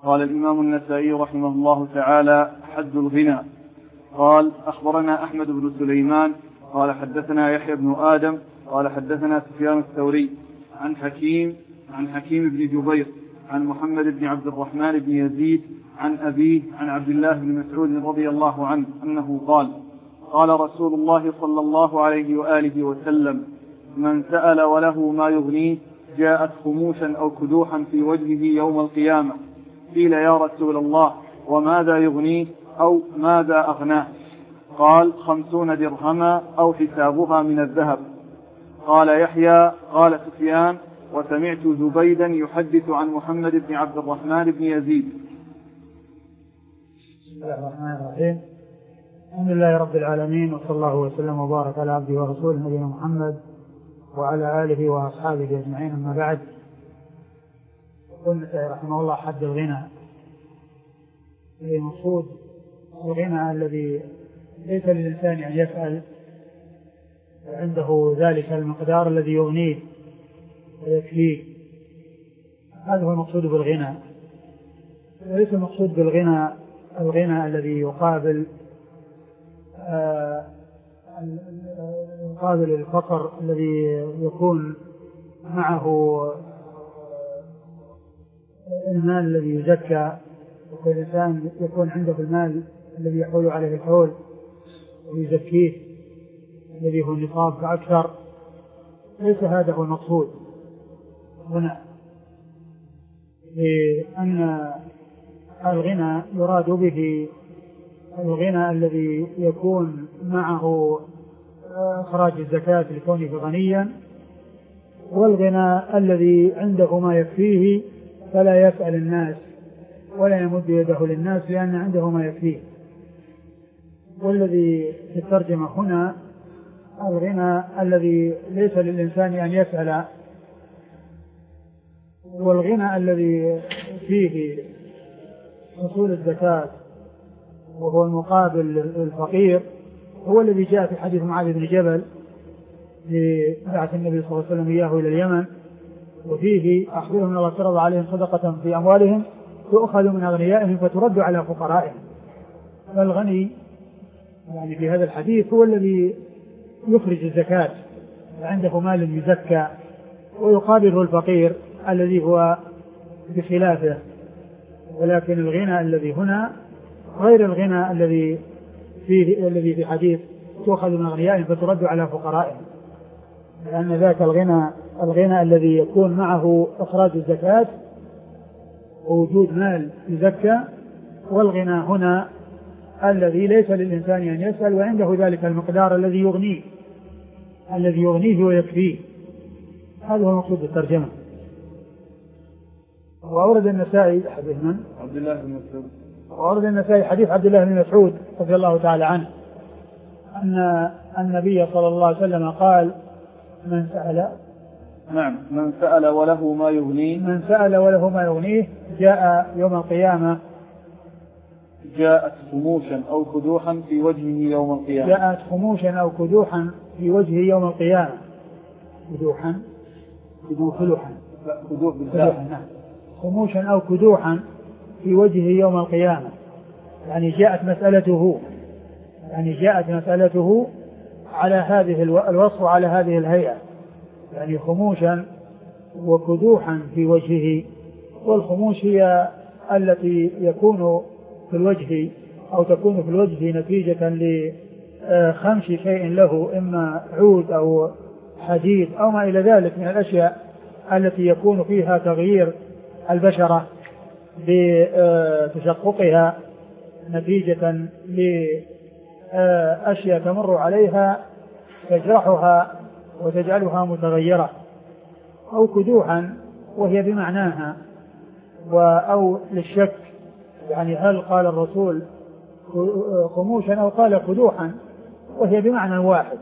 قال الإمام النسائي رحمه الله تعالى: حد الغنى. قال: أخبرنا أحمد بن سليمان قال حدثنا يحيى بن آدم قال حدثنا سفيان الثوري عن حكيم بن جبير عن محمد بن عبد الرحمن بن يزيد عن أبيه عن عبد الله بن مسعود رضي الله عنه أنه قال: قال رسول الله صلى الله عليه وآله وسلم: من سأل وله ما يغنيه جاءت خموشا أو كدوحا في وجهه يوم القيامة. قيل: يا رسول الله وماذا يغنيه أو ماذا أغناه؟ قال: 50 درهما أو حسابها من الذهب. قال يحيى: قال سفيان: وسمعت زبيدا يحدث عن محمد بن عبد الرحمن بن يزيد. بسم الله الرحمن الرحيم. الحمد لله رب العالمين، وصلى الله وسلم وبارك على عبده ورسوله نبينا محمد وعلى آله وأصحابه أجمعين، أما بعد. يقول رحمه الله: حد الغنى. المقصود الغنى الذي ليس للإنسان أن يسأل عنده ذلك المقدار الذي يغنيه ويكفيه. هذا هو المقصود بالغنى، وليس المقصود بالغنى الغنى الذي يقابل الفقر الذي يكون معه المال الذي يزكى، والإنسان يكون عنده المال الذي يحول عليه الحول ويزكيه الذي هو النصاب فأكثر. ليس هذا هو المقصود هنا، لأن الغنى يراد به الغنى الذي يكون معه إخراج الزكاة لكونه غنيا، والغنى الذي عنده ما يكفيه فلا يسأل الناس ولا يمد يده للناس لأن عنده ما يكفيه. والذي تترجم هنا الغنى الذي ليس للإنسان أن يسأل، والغنى الذي فيه حصول الزكاة وهو المقابل الفقير هو الذي جاء في حديث معاذ بن جبل لبعث النبي صلى الله عليه وسلم إياه إلى اليمن، وفيه: أخبرهم أن الله فرض عليهم صدقة في أموالهم تؤخذ من أغنيائهم فترد على فقرائهم. فالغني يعني في هذا الحديث هو الذي يخرج الزكاة عنده مال يزكى، ويقابله الفقير الذي هو بخلافه. ولكن الغنى الذي هنا غير الغنى الذي في حديث تؤخذ من أغنيائهم فترد على فقرائهم، لأن ذاك الغنى الذي يكون معه إخراج الزكاة ووجود مال يزكى، والغنى هنا الذي ليس للإنسان أن يسأل وعنده ذلك المقدار الذي يغنيه ويكفيه. هذا هو المقصود بالترجمة. وأورد النسائي حديث من؟ عبد الله بن مسعود. وأورد النسائي حديث عبد الله بن مسعود رضي الله تعالى عنه أن النبي صلى الله عليه وسلم قال: من سأل وله ما يغنيه جاء يوم القيامة جاءت خموشا أو كدوحا في وجهه يوم القيامة. خموشا أو كدوحا في وجهه يوم القيامة، يعني جاءت مسألته على هذه الوصف وعلى هذه الهيئة، يعني خموشا وكدوحا في وجهه. والخموش هي التي يكون في الوجه أو تكون في الوجه نتيجة لخمش شيء له، إما عود أو حديد أو ما إلى ذلك من الأشياء التي يكون فيها تغيير البشرة بتشققها نتيجة لأشياء تمر عليها تجرحها وتجعلها متغيرة. أو كدوحا وهي بمعناها، أو للشك، يعني هل قال الرسول خموشا أو قال كدوحا، وهي بمعنى واحد.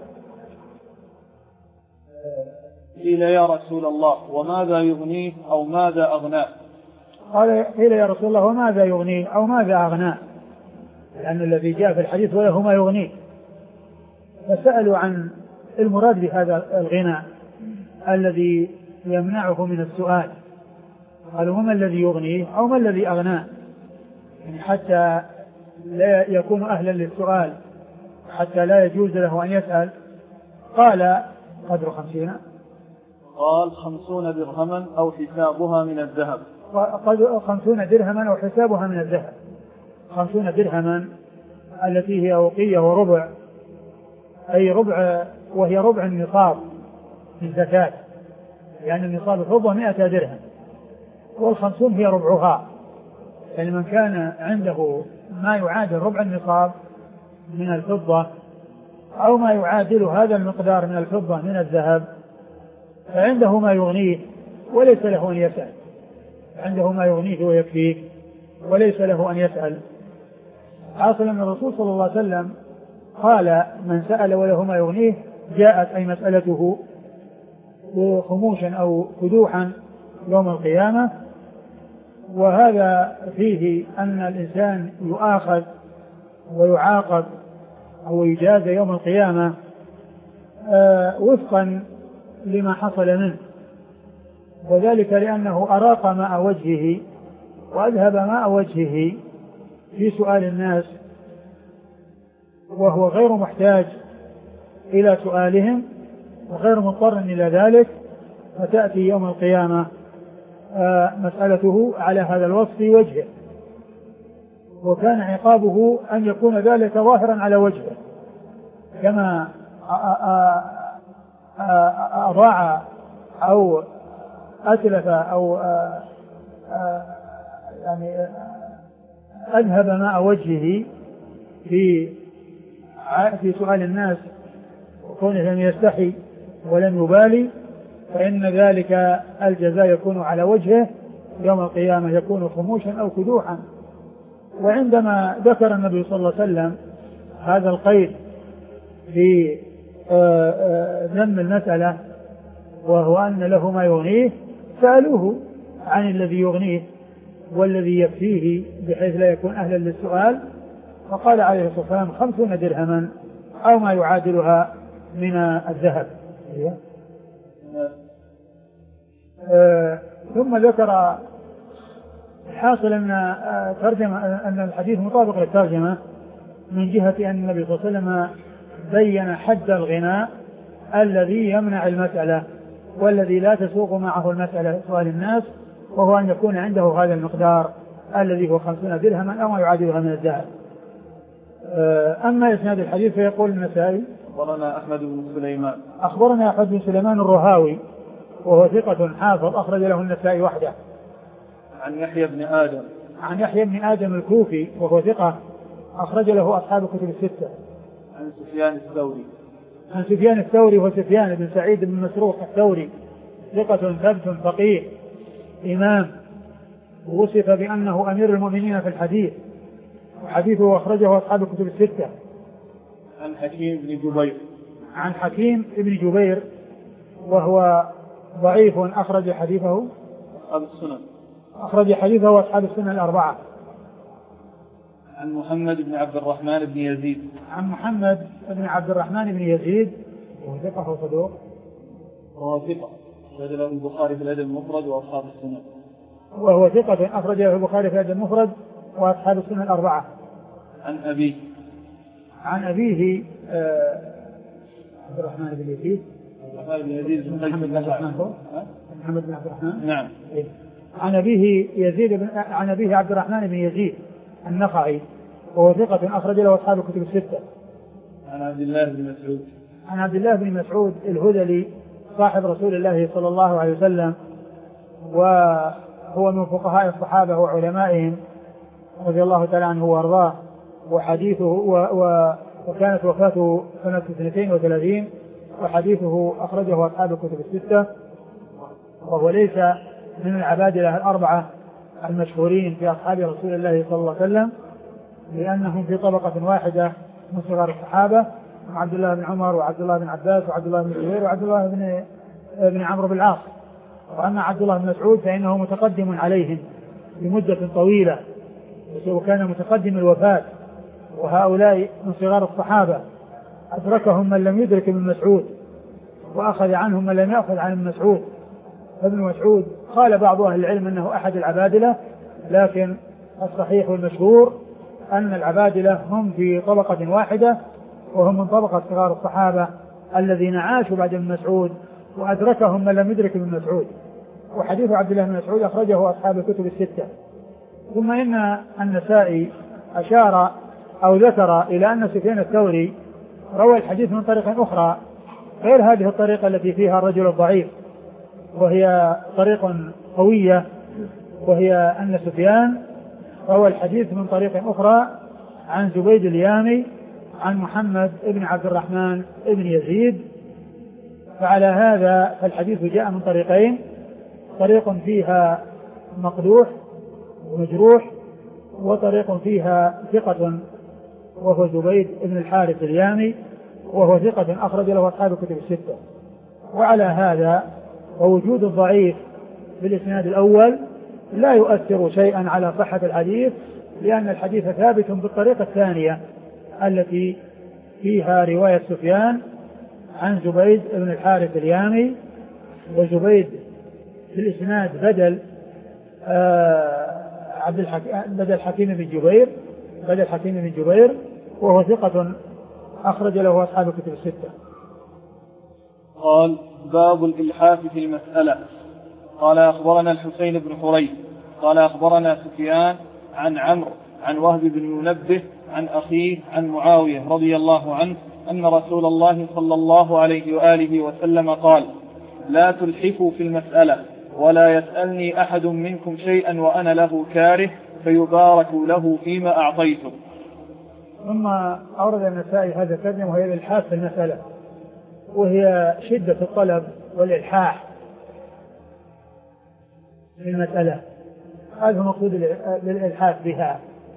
قيل: يا رسول الله وماذا يغنيه أو ماذا أغناه؟ قيل: يا رسول الله وماذا يغنيه أو ماذا أغناه، لأن الذي جاء في الحديث وله ما يغنيه. فسألوا عن المراد بهذا الغنى الذي يمنعه من السؤال قالوا وما الذي يغنيه أو ما الذي أغناه، يعني حتى لا يكون أهلا للسؤال، حتى لا يجوز له أن يسأل. قال قدر 50. قال 50 درهما أو حسابها من الذهب. قدر 50 درهما أو حسابها من الذهب. 50 درهما التي هي أوقية وربع، أي ربع، وهي ربع النصاب في الزكاة، يعني النصاب الفضة 100 درهم، وال50 هي ربعها. يعني من كان عنده ما يعادل ربع النصاب من الفضة أو ما يعادل هذا المقدار من الفضة من الذهب فعنده ما يغنيه وليس له أن يسأل، عنده ما يغنيه ويكفيه وليس له أن يسأل. حاصل أن الرسول صلى الله عليه وسلم قال من سأل وله ما يغنيه جاءت أي مسألته خموشا أو كدوحا يوم القيامة. وهذا فيه أن الإنسان يؤاخذ ويعاقب أو يجازى يوم القيامة وفقا لما حصل منه، وذلك لأنه أراق ماء وجهه وأذهب ماء وجهه في سؤال الناس، وهو غير محتاج إلى سؤالهم وغير مضطر إلى ذلك، فتأتي يوم القيامة مسألته على هذا الوصف في وجهه، وكان عقابه أن يكون ذلك ظاهرا على وجهه، كما أضاع أو أتلف أو يعني أذهب ماء وجهه في سؤال الناس وكونه لم يستحي ولم يبالي، فإن ذلك الجزاء يكون على وجهه يوم القيامة، يكون خموشا أو كدوحا. وعندما ذكر النبي صلى الله عليه وسلم هذا القيد في ذم المسألة وهو أن له ما يغنيه سألوه عن الذي يغنيه والذي يكفيه بحيث لا يكون أهلا للسؤال، فقال عليه الصلاة والسلام 50 درهما أو ما يعادلها من الذهب. ثم ذكر حاصل أن الحديث مطابق للترجمة من جهة أن النبي صلى الله عليه وسلم بين حد الغناء الذي يمنع المسألة والذي لا تسوق معه المسألة سؤال الناس، وهو أن يكون عنده هذا المقدار الذي هو 50 درهما أو ما يعادلها من الذهب. أما إسناد الحديث فيقول النسائي أخبرنا أحمد بن سليمان. أخبرنا أحمد بن سليمان الرهاوي وهو ثقة حافظ أخرج له النسائي وحده. عن يحيى بن آدم. عن يحيى بن آدم الكوفي وهو ثقة أخرج له أصحاب الكتب الستة. عن سفيان الثوري. عن سفيان الثوري وسفيان بن سعيد بن مسروق الثوري ثقة ثبت فقيه إمام، وصف بأنه أمير المؤمنين في الحديث، وحديثه أخرجه أصحاب الكتب الستة. عن حكيم بن جبير. عن حكيم بن جبير وهو ضعيف أخرج حديثه أصحاب السنن. أخرج حديثه أصحاب السنن الأربعة. عن محمد بن عبد الرحمن بن يزيد. عن محمد بن عبد الرحمن بن يزيد وهو ثقة وصدوق. وهو ثقة أخرج له البخاري في الأدب المفرد وأصحاب السنن. وهو ثقة أخرج له البخاري في الأدب المفرد وأصحاب السنن الأربعة. عن أبيه. عن أبيه عبد الرحمن بن يزيد. محمد بن عبد الرحمن. محمد بن عبد الرحمن. نعم. عن أبيه يزيد عن أبيه عبد الرحمن بن يزيد النخعي وهو ثقة أخرج له أصحاب الكتب الستة. عن عبد الله بن مسعود. عن عبد الله بن مسعود الهذلي صاحب رسول الله صلى الله عليه وسلم، وهو من فقهاء الصحابة وعلمائهم رضي الله تعالى عنه وارضاه، وحديثه وكانت وفاته سنة 32 وحديثه أخرجه أصحاب الكتب الستة، وهو ليس من العبادلة الأربعة المشهورين في أصحاب رسول الله صلى الله عليه وسلم، لأنهم في طبقة واحدة من صغار الصحابة، عبد الله بن عمر وعبد الله بن عباس وعبد الله بن الزبير وعبد الله بن عمرو بن العاص. وأما عبد الله بن مسعود فإنه متقدم عليهم بمدة طويلة، وكان متقدم الوفاة، وهؤلاء من صغار الصحابة أدركهم من لم يدرك ابن مسعود، وأخذ عنهم من لم يأخذ عن ابن مسعود. فابن مسعود قال بعض أهل العلم أنه أحد العبادلة، لكن الصحيح والمشهور أن العبادلة هم في طبقة واحدة، وهم من طبقة صغار الصحابة الذين عاشوا بعد ابن مسعود وأدركهم من لم يدرك ابن مسعود. وحديث عبد الله بن مسعود أخرجه أصحاب الكتب الستة. ثم إن النسائي أشار أو ذكر إلى أن سفيان الثوري روى الحديث من طريق أخرى غير هذه الطريقة التي فيها الرجل الضعيف، وهي طريق قوية، وهي أن سفيان روى الحديث من طريق أخرى عن زبيد اليامي عن محمد بن عبد الرحمن بن يزيد. فعلى هذا فالحديث جاء من طريقين، طريق فيها مقدوح ومجروح، وطريق فيها ثقة وهو زبيد بن الحارث اليامي وهو ثقة أخرج له أصحاب الكتب الستة. وعلى هذا ووجود الضعيف بالإسناد الأول لا يؤثر شيئا على صحة الحديث، لأن الحديث ثابت بالطريقة الثانية التي فيها رواية سفيان عن زبيد بن الحارث اليامي، وزبيد في الإسناد بدل حكيم بن جبير وهو ثقة أخرج له أصحاب الكتب الستة. قال: باب الإلحاف في المسألة. قال: أخبرنا الحسين بن حريث قال: أخبرنا سفيان عن عمرو عن وهب بن منبه عن أخيه عن معاوية رضي الله عنه أن رسول الله صلى الله عليه وآله وسلم قال: لا تلحفوا في المسألة، ولا يسألني أحد منكم شيئا وأنا له كاره فيبارك له فيما أعطيته. ثم أورد النسائي هذا الترجمة، وهي الإلحاف في المسألة، وهي شدة الطلب والإلحاح في المسألة، هذا مقصود للإلحاف بها.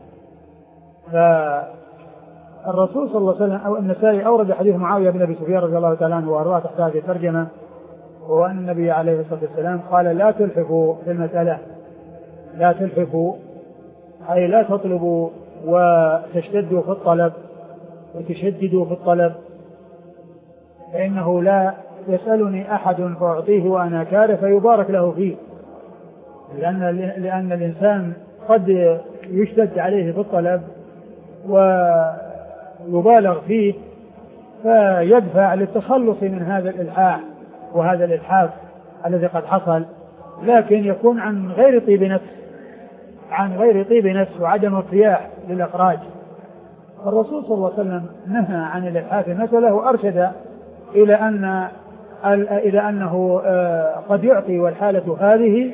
فالرسول صلى الله عليه وسلم أو النسائي أورد حديث معاوية بن أبي سفيان رضي الله تعالى عنه وأرضاه تحت هذه الترجمة، وهو أن النبي عليه الصلاة والسلام قال: لا تلحفوا في المسألة. لا تلحفوا أي لا تطلبوا وتشتدوا في الطلب وتشددوا في الطلب، فإنه لا يسألني أحد فأعطيه وأنا كاره فيبارك له فيه، لأن الإنسان قد يشتد عليه في الطلب ويبالغ فيه فيدفع للتخلص من هذا الإلحاح وهذا الإلحاف الذي قد حصل، لكن يكون عن غير طيب نفس وعدم ارتياح للأخراج. الرسول صلى الله عليه وسلم نهى عن الإلحاف المسألة، وأرشد إلى أنه قد يعطي والحالة هذه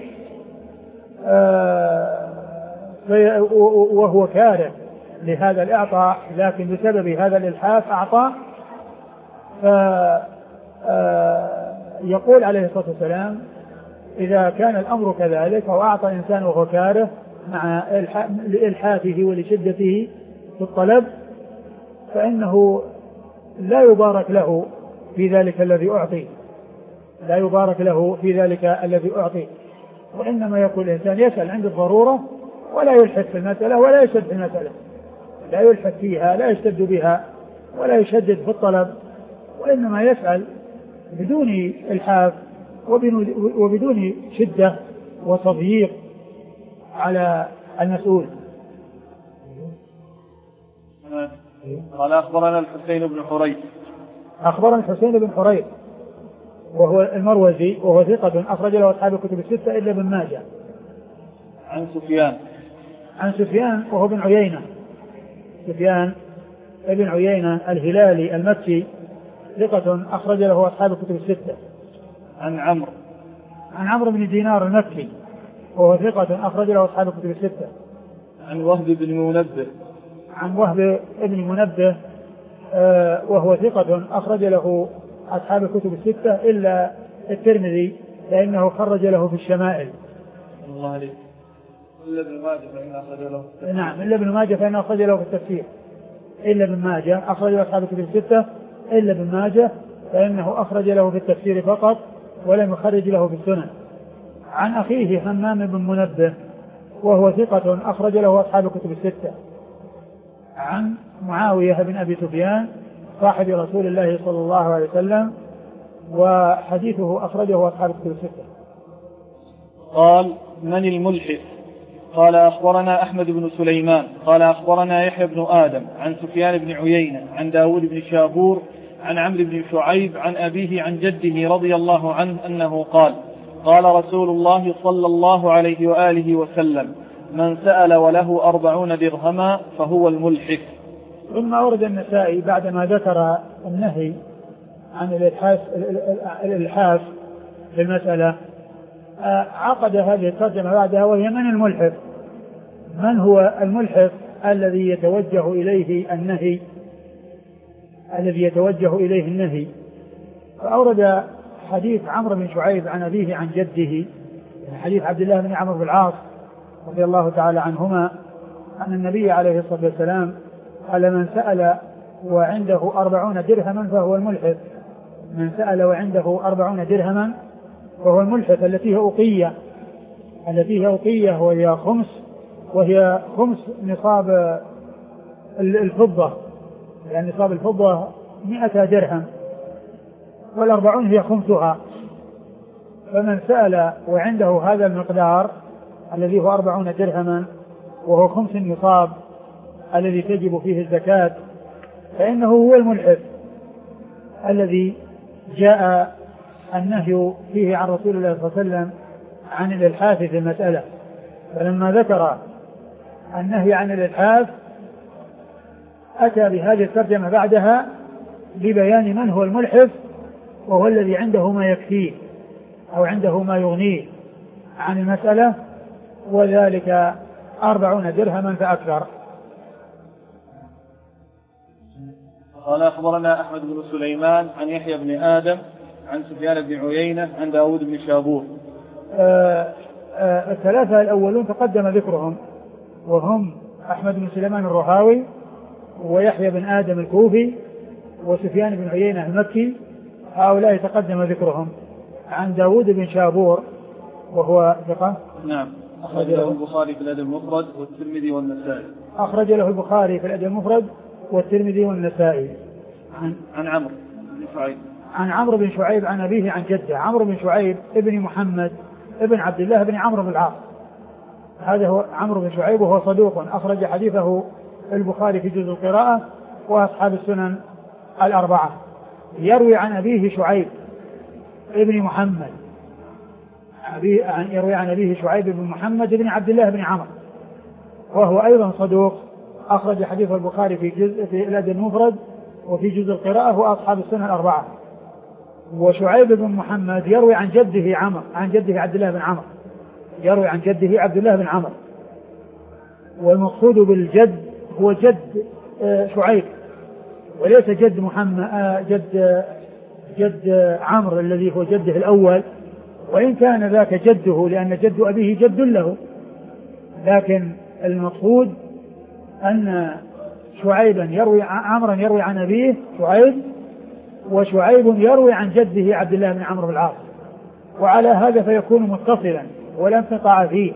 وهو كاره لهذا الإعطاء، لكن بسبب هذا الإلحاف أعطى. يقول عليه الصلاة والسلام: إذا كان الأمر كذلك وأعطى إنسان وهو كاره مع لإلحافه ولشدته في الطلب، فإنه لا يبارك له في ذلك الذي أعطي، وإنما يقول الإنسان يسأل عند الضرورة ولا يلحف في المسألة ولا يشد في المسألة، لا يلحف فيها، لا يشتد بها ولا يشدد في الطلب، وإنما يسأل بدون إلحاف وبدون شدة وتضييق على المسؤول. قال: أخبرنا الحسين بن حريث. أخبرنا الحسين بن حريث وهو المروزي وهو ثقة أخرج له أصحاب الكتب الستة إلا ابن ماجه. عن سفيان وهو بن عيينة، سفيان ابن عيينة الهلالي المكي ثقة أخرج له أصحاب الكتب الستة. عن عمرو بن دينار المكي وهو ثقة أخرج له أصحاب الكتب الستة. عن وهب بن منبه وهو ثقة أخرج له أصحاب الكتب الستة إلا الترمذي، لأنه خرج له في الشمائل. الله عليك. إلا ابن ماجه فإن أخرج له. نعم، إلا ابن ماجه فإن أخرج له في التفسير. إلا ابن ماجه أخرج له أصحاب الكتب الستة إلا ابن ماجه فإنه أخرج له في التفسير فقط ولم يخرج له في السنن. عن أخيه همام بن منبه وهو ثقة أخرج له أصحاب الكتب الستة. عن معاوية بن أبي سفيان صاحب رسول الله صلى الله عليه وسلم، وحديثه أخرجه أصحاب الكتب الستة. قال: من الملحف؟ قال: أخبرنا أحمد بن سليمان قال أخبرنا يحيى بن آدم عن سفيان بن عيينة عن داود بن شابور عن عمرو بن شعيب عن أبيه عن جده رضي الله عنه أنه قال: قال رسول الله صلى الله عليه وآله وسلم: من سأل وله 40 درهما فهو الملحف. ثم أورد النسائي بعدما ذكر النهي عن الإلحاف في المسألة عقد هذه الترجمة بعدها، وهي: من الملحف؟ من هو الملحف الذي يتوجه إليه النهي؟ فأورد حديث عمرو بن شعيب عن أبيه عن جده، حديث عبد الله بن عمرو بن العاص رضي الله تعالى عنهما أن النبي عليه الصلاة والسلام قال: من سأل وعنده 40 درهما فهو الملحف. من سأل وعنده 40 درهما فهو الملحف، التي هي أوقية وهي خمس نصاب الفضة، يعني نصاب الفضة 100 درهم، وال40 هي خمسها. فمن سأل وعنده هذا المقدار الذي هو 40 درهما وهو خمس النصاب الذي تجب فيه الزكاة فإنه هو الملحف الذي جاء النهي فيه عن رسول الله صلى الله عليه وسلم عن الإلحاف في المسألة. فلما ذكر النهي عن الإلحاف أتى بهذه الترجمة بعدها لبيان من هو الملحف، وهو الذي عنده ما يكفيه أو عنده ما يغنيه عن المسألة، وذلك 40 درهما فأكثر. قال: أخبرنا أحمد بن سليمان عن يحيى بن آدم عن سفيان بن عيينة عن داود بن شابور. الثلاثة الأولون تقدم ذكرهم، وهم أحمد بن سليمان الرهاوي ويحيى بن آدم الكوفي وسفيان بن عيينة المكي، هؤلاء تقدم ذكرهم. عن داود بن شابور وهو ثقة. نعم. أخرج له البخاري في الأدب المفرد والترمذي والنسائي. أخرج له البخاري في الأدب المفرد والترمذي والنسائي. عن عمرو بن شعيب. عن عمرو بن شعيب عن أبيه عن جده. عمرو بن شعيب ابن محمد ابن عبد الله بن عمرو بن العاص، هذا هو عمرو بن شعيب، وهو صدوق أخرج حديثه البخاري في جزء القراءة وأصحاب السنن الأربعة. يروي عن أبيه شعيب ابن محمد، يروي عن أبيه شعيب بن محمد بن عبد الله بن عمرو، وهو أيضا صدوق أخرج حديث البخاري في الأدب المفرد وفي جزء القراءة وأصحاب السنن الأربعة. وشعيب بن محمد يروي عن جده عن جده عبد الله بن عمرو، يروي عن جده عبد الله بن عمرو، والمقصود بالجد هو جد شعيب وليس جد محمد جد عمرو الذي هو جده الأول، وإن كان ذاك جده لأن جد أبيه جد له، لكن المقصود أن شعيبا عمرا يروي عن أبيه شعيب، وشعيب يروي عن جده عبد الله بن عمرو بن العاص، وعلى هذا فيكون متصلا ولا انقطاع فيه،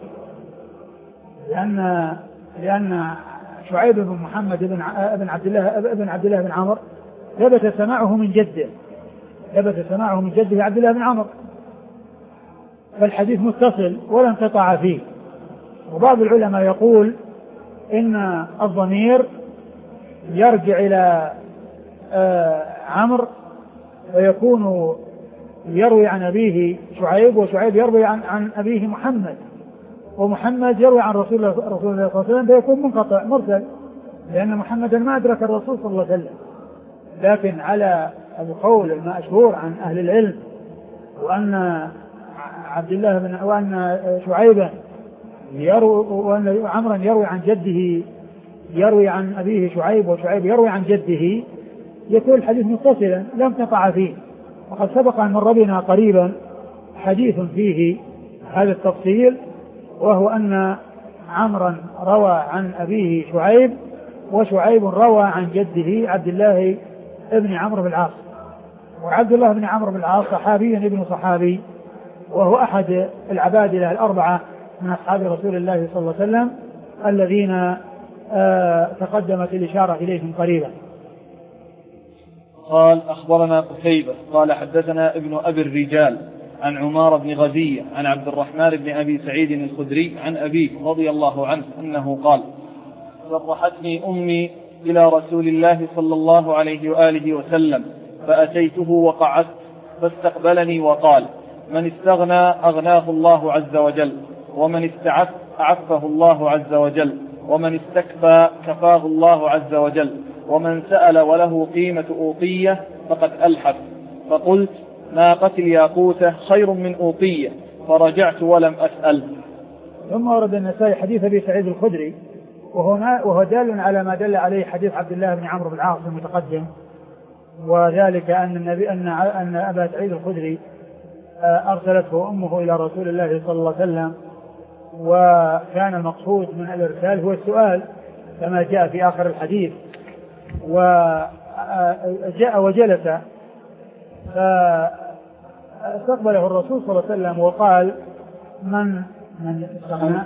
لأن شعيب بن محمد بن عبد الله بن عمرو ثبت سماعه من جده عبد الله بن عمرو، فالحديث متصل ولا انقطاع فيه. وبعض العلماء يقول إن الضمير يرجع إلى عمرو ويكون يروي عن أبيه شعيب، وشعيب يروي عن أبيه محمد، ومحمد يروي عن رسول الله صلى الله عليه وسلم، فيكون منقطع مرسل، لأن محمدا ما أدرك الرسول صلى الله عليه وسلم. لكن على القول المشهور عن أهل العلم وأن شعيبا وأن عمرا يروي عن جده، يروي عن أبيه شعيب وشعيب يروي عن جده، يكون الحديث متصلا لا انقطاع فيه. وقد سبق أن مر بنا قريبا حديث فيه هذا التفصيل، وهو أن عمرا روى عن أبيه شعيب، وشعيب روى عن جده عبد الله ابن عمرو بن العاص. وعبد الله بن عمرو بن العاص صحابي ابن صحابي، وهو أحد العبادلة الأربعة من أصحاب رسول الله صلى الله عليه وسلم الذين تقدمت الإشارة إليهم قريبا. قال: أخبرنا قتيبة قال حدثنا ابن أبي الرجال عن عمار بن غزية عن عبد الرحمن بن أبي سعيد الخدري عن أبيه رضي الله عنه أنه قال: صرحتني أمي إلى رسول الله صلى الله عليه وآله وسلم فأتيته وقعدت فاستقبلني وقال: من استغنى أغناه الله عز وجل، ومن استعف أعفه الله عز وجل، ومن استكفى كفاه الله عز وجل، ومن سأل وله قيمة أوقية فقد ألحف. فقلت: ناقة الياقوتة خير من أوقية، فرجعت ولم أسأل. ثم ورد النسائي حديث أبي سعيد الخدري وهو دال على ما دل عليه حديث عبد الله بن عمرو بن العاص المتقدم، وذلك أن أبا سعيد الخدري أرسلته أمه إلى رسول الله صلى الله عليه وسلم، وكان المقصود من الإرسال هو السؤال كما جاء في آخر الحديث. وجاء وجلس فاستقبله الرسول صلى الله عليه وسلم وقال: من استغنى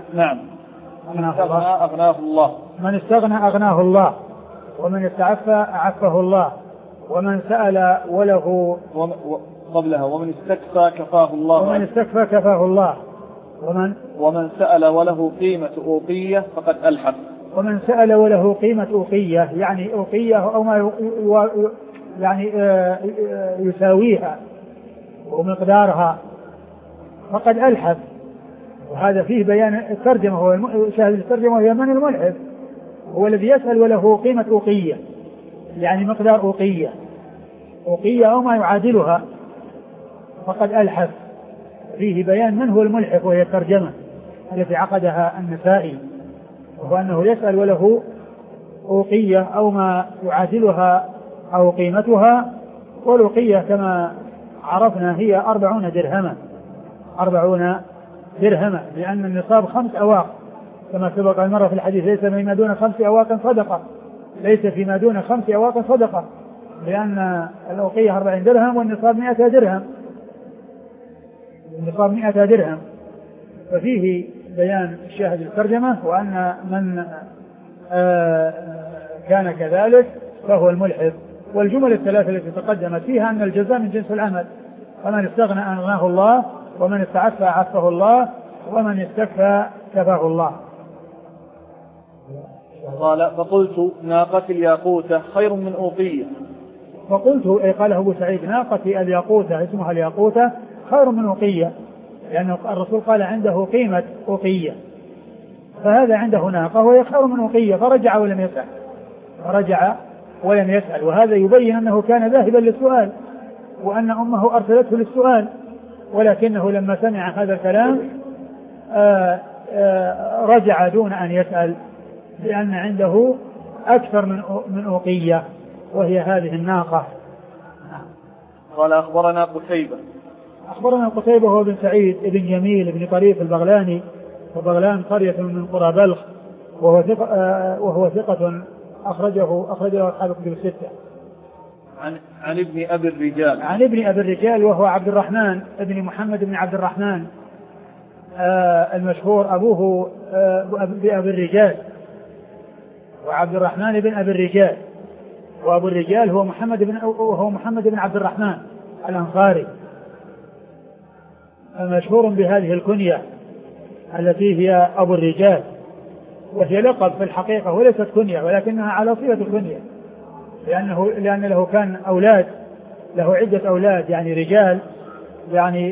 أغناه الله، من استغنى أغناه الله، ومن استعفى أعفه الله، ومن سأل وله قبلها ومن استكفى كفاه الله، ومن استكفى كفاه الله، ومن سأل وله قيمة أوقية فقد ألحق. ومن سأل وله قيمة أوقية يعني أوقية أو ما يعني يساويها ومقدارها فقد ألحق. وهذا فيه بيان الترجمة، هو شاهد الترجمة هي من الملحق هو الذي يسأل وله قيمة أوقية يعني مقدار أوقية أو ما يعادلها فقد ألحق. فيه بيان من هو الملحق وهي الترجمة التي عقدها النسائي، وهو أنه يسأل وله أوقية أو ما يعادلها أو قيمتها. والأوقية كما عرفنا هي 40 درهما، لأن النصاب 5 أواق كما سبق المرة في الحديث: ليس فيما دون 5 أواق صدقة، ليس فيما دون 5 أواق صدقة، لأن الأوقية 40 درهم والنصاب 100 درهم، النصاب 100 درهم. ففيه بيان الشاهد الترجمة، وأن من كان كذلك فهو الملحق. والجمل الثلاثة التي تقدمت فيها أن الجزاء من جنس العمل: فمن استغنى أغناه الله، ومن استعفى عفه الله، ومن استكفى كفاه الله. قال: فقلت: ناقة الياقوتة خير من أوقية. فقلت أي قاله أبو سعيد: ناقة الياقوتة اسمها الياقوتة خير من أوقية، لأن الرسول قال عنده قيمة أوقية، فهذا عنده ناقة وهي خير من أوقية، فرجع ولم يسأل. وهذا يبين أنه كان ذاهبا للسؤال، وأن أمه أرسلته للسؤال، ولكنه لما سمع هذا الكلام رجع دون أن يسأل، لأن عنده أكثر من أوقية وهي هذه الناقة. قال: أخبرنا قتيبة هو بن سعيد بن جميل بن طريف البغلاني، وبغلان قرية من قرى بلخ، وهو ثقة أخرجه أصحاب الكتب الستة. عن ابن أبي الرجال وهو عبد الرحمن ابن محمد بن عبد الرحمن المشهور أبوه بأبي الرجال، وعبد الرحمن بن أبي الرجال، وأبو الرجال هو محمد بن عبد الرحمن الأنصاري، مشهور بهذه الكنية التي هي أبو الرجال، وهي لقب في الحقيقة وليست كنية، ولكنها على صيغة الكنية، لأن له كان أولاد، له عدة أولاد يعني رجال، يعني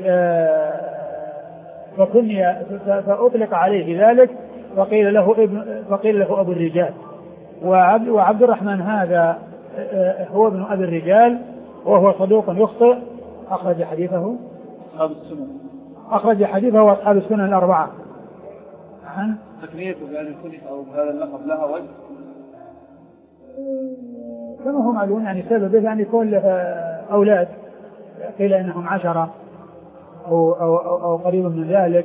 فكنية فأطلق عليه ذلك فقيل له أبو الرجال. وعبد الرحمن هذا هو ابن أبي الرجال، وهو صدوق يخطئ، أخرج حديثه وأصحاب السنن الأربعة. تكنيته بهذه الكنية أو بهذا اللقب لها وجه كما هو معلوم، يعني سببه يعني كل أولاد، قيل إنهم 10 أو قريب من ذلك،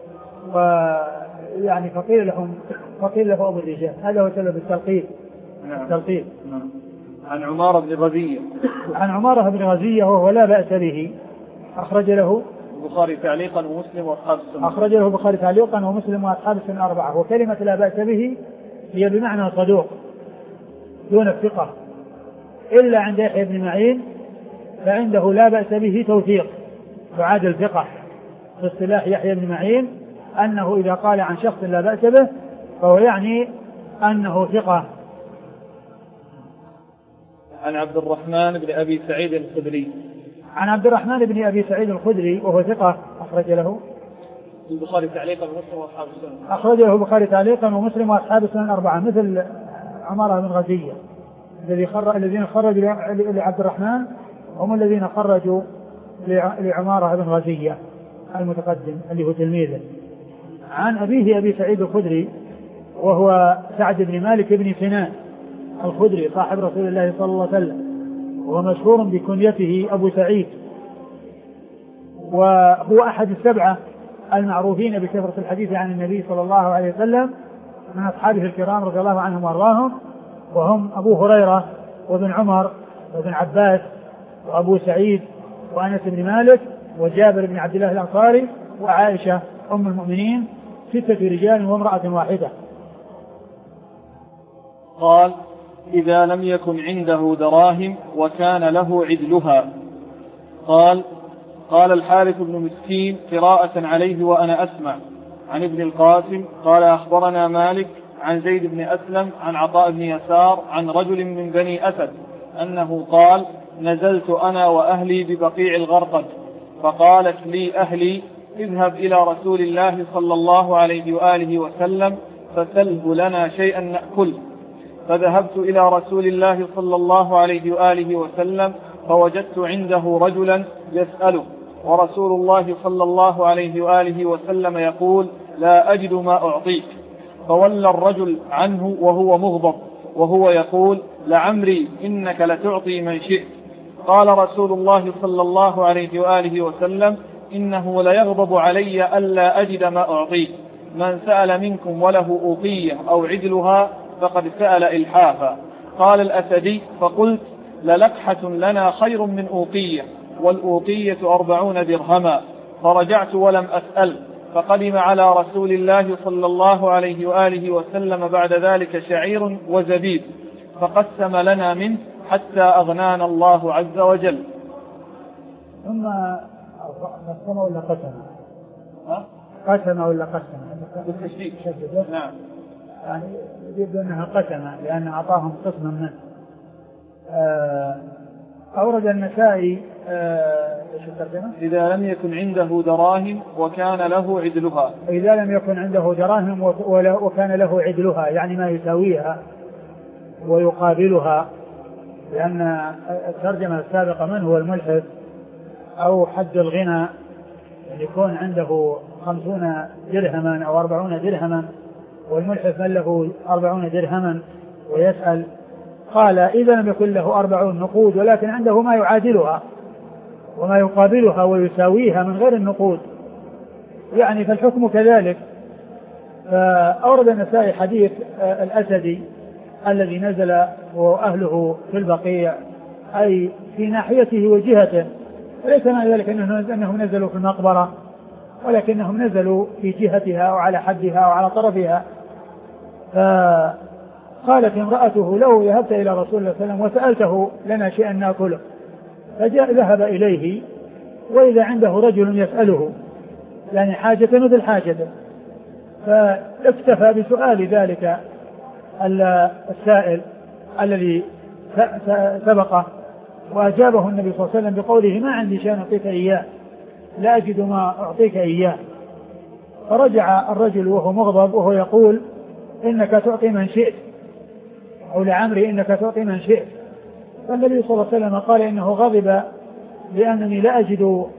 ويعني فقيل له أبو الرجال، هذا هو سبب التلقيب. عن عمارة بن غزية وهو لا بأس به، أخرج له البخاري تعليقا ومسلم وأصحاب السنة. أخرج له البخاري تعليقا ومسلم وأصحاب السنة الأربعة. وكلمة لا بأس به هي بمعنى صدوق دون الثقة، إلا عند يحيى بن معين فعنده لا بأس به توثيق، يعادل ثقة في اصطلاح يحيى بن معين، أنه إذا قال عن شخص لا بأس به فهو يعني أنه ثقة. عن عبد الرحمن بن أبي سعيد الخدري. عن عبد الرحمن بن أبي سعيد الخدري وهو ثقة أخرج له البخاري تعليقا ومسلم وأصحاب السنن. أخرج له البخاري تعليقا ومسلم وأصحاب السنن الأربعة، مثل عمارة بن غزية الذين خرجوا لعبد الرحمن هم الذين خرجوا لعمارة بن غزية المتقدم اللي هو تلميذه. عن أبيه أبي سعيد الخدري وهو سعد بن مالك بن سنان الخدري صاحب رسول الله صلى الله عليه وسلم، وهو مشهور بكنيته أبو سعيد، وهو أحد السبعة المعروفين بكثرة الحديث عن النبي صلى الله عليه وسلم من أصحابه الكرام رضي الله عنهم وأرضاهم، وهم أبو هريرة وابن عمر وابن عباس وأبو سعيد وأنس بن مالك وجابر بن عبد الله الأنصاري وعائشة أم المؤمنين، 6 رجال وامرأة واحدة. قال: إذا لم يكن عنده دراهم وكان له عدلها. قال الحارث بن مسكين قراءة عليه وأنا أسمع عن ابن القاسم قال: أخبرنا مالك عن زيد بن أسلم عن عطاء بن يسار عن رجل من بني أسد أنه قال: نزلت أنا وأهلي ببقيع الغرقد، فقالت لي أهلي: اذهب إلى رسول الله صلى الله عليه وآله وسلم فسله لنا شيئا نأكل. فذهبت إلى رسول الله صلى الله عليه وآله وسلم فوجدت عنده رجلا يسأله، ورسول الله صلى الله عليه وآله وسلم يقول: لا أجد ما أعطيك. فولى الرجل عنه وهو مغضب وهو يقول: لعمري إنك لتعطي من شئت. قال رسول الله صلى الله عليه وآله وسلم: إنه ليغضب علي ألا أجد ما أعطيك. من سأل منكم وله أوقية أو عدلها فقد سأل إلحافا. قال الأسدي: فقلت: للقحة لنا خير من أوقية، والأوقية 40 درهما. فرجعت ولم أسأل. فقدم على رسول الله صلى الله عليه وآله وسلم بعد ذلك شعير وزبيب، فقسم لنا منه حتى أغنانا الله عز وجل. ثم قسم ولا قسم؟ قسم ولا قسم؟ بالتشديد. نعم. يعني يبدو أنها قسم لأن أعطاهم قسما منه. أورد النسائي إذا لم يكن عنده دراهم وكان له عدلها. إذا لم يكن عنده دراهم وكان له عدلها، يعني ما يساويها ويقابلها، لأن الترجمة السابقة من هو الملحف أو حد الغنى، يكون عنده 50 درهما أو 40 درهما، والملحف من له 40 درهما ويسأل. قال: إذا لم يكن له 40 نقود ولكن عنده ما يعادلها وما يقابلها ويساويها من غير النقود، يعني فالحكم كذلك. فأورد النسائي حديث الأسدي الذي نزل وأهله في البقيع، أي في ناحيته وجهته، وليس معنى ذلك أنهم نزلوا في المقبرة، ولكنهم نزلوا في جهتها أو على حدها أو على طرفها. فقالت امرأته: لو ذهبت إلى رسول الله صلى الله عليه وسلم وسألته لنا شيئا نأكله، ذهب إليه وإذا عنده رجل يسأله، يعني حاجة مثل حاجته، فاكتفى بسؤال ذلك السائل الذي سبقه، وأجابه النبي صلى الله عليه وسلم بقوله: ما عندي شيء أعطيك إياه، لا أجد ما أعطيك إياه. فرجع الرجل وهو مغضب وهو يقول: إنك تعطي من شئت، أو لعمري إنك تعطي من شئت. فالنبي صلى الله عليه وسلم قال: إنه غضب لأنني لا أجد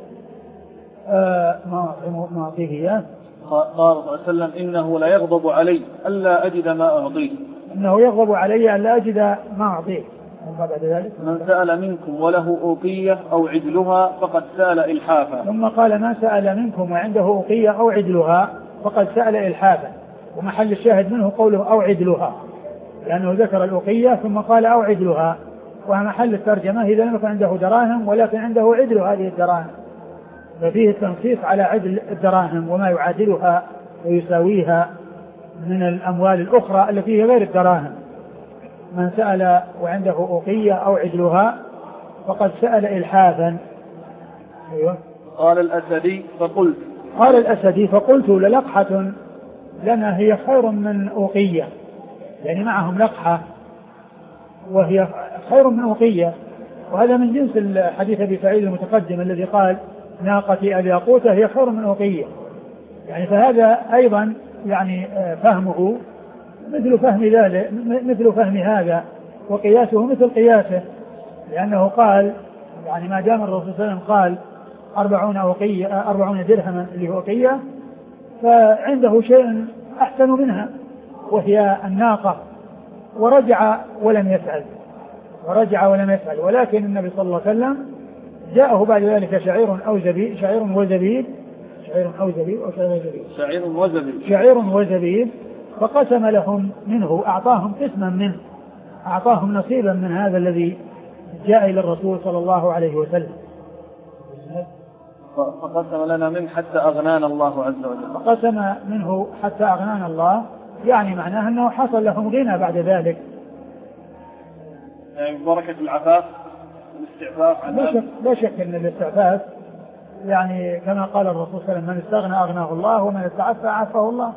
ما أعطيه إياه. قال صلى الله عليه وسلم: إنه لا يغضب علي ألا أجد ما أعطيه. إنه يغضب علي ألا أجد ما أعطيه. بعد ذلك: من سأل منكم وله أوقية أو عدلها فقد سأل إلحافا. ثم قال: من سأل منكم وعنده أوقية أو عدلها فقد سأل إلحافا. ومحل الشاهد منه قوله أو عدلها، لأنه ذكر الأوقية ثم قال أو عدلها، ومحل الترجمة إذا لم يكن عنده دراهم ولكن عنده عدل هذه الدراهم، ففيه التنصيص على عدل الدراهم وما يعادلها ويساويها من الأموال الأخرى التي هي غير الدراهم. من سأل وعنده أوقية أو عدلها فقد سأل إلحافا. أيوة. قال الأسدي فقلت للقحة لنا هي خير من أوقية، يعني معهم لقحة وهي خير من أوقية، وهذا من جنس الحديث أبي سعيد المتقدم الذي قال ناقتي الياقوتة هي خير من أوقية، يعني فهذا أيضا يعني فهمه مثل فهم هذا، وقياسه مثل قياسه، لأنه قال يعني ما دام الرسول صلى الله عليه وسلم قال 40 درهما اللي هو أوقية، فعنده شيء أحسن منها وهي الناقة، ورجع ولم يسأل، ولكن النبي صلى الله عليه وسلم جاءه بعد ذلك شعير وزبيب فقسم لهم منه، أعطاهم قسما منه، أعطاهم نصيبا من هذا الذي جاء إلى الرسول صلى الله عليه وسلم. فقسم لنا منه حتى أغنانا الله عز وجل. فقسم منه حتى أغنانا الله، يعني معناه أنه حصل لهم غنى بعد ذلك. يعني بركة العفاف والاستعفاف. لا شك أن الاستعفاف يعني كما قال الرسول صلى الله عليه وسلم من استغنى أغناه الله ومن استعفى عفاه الله.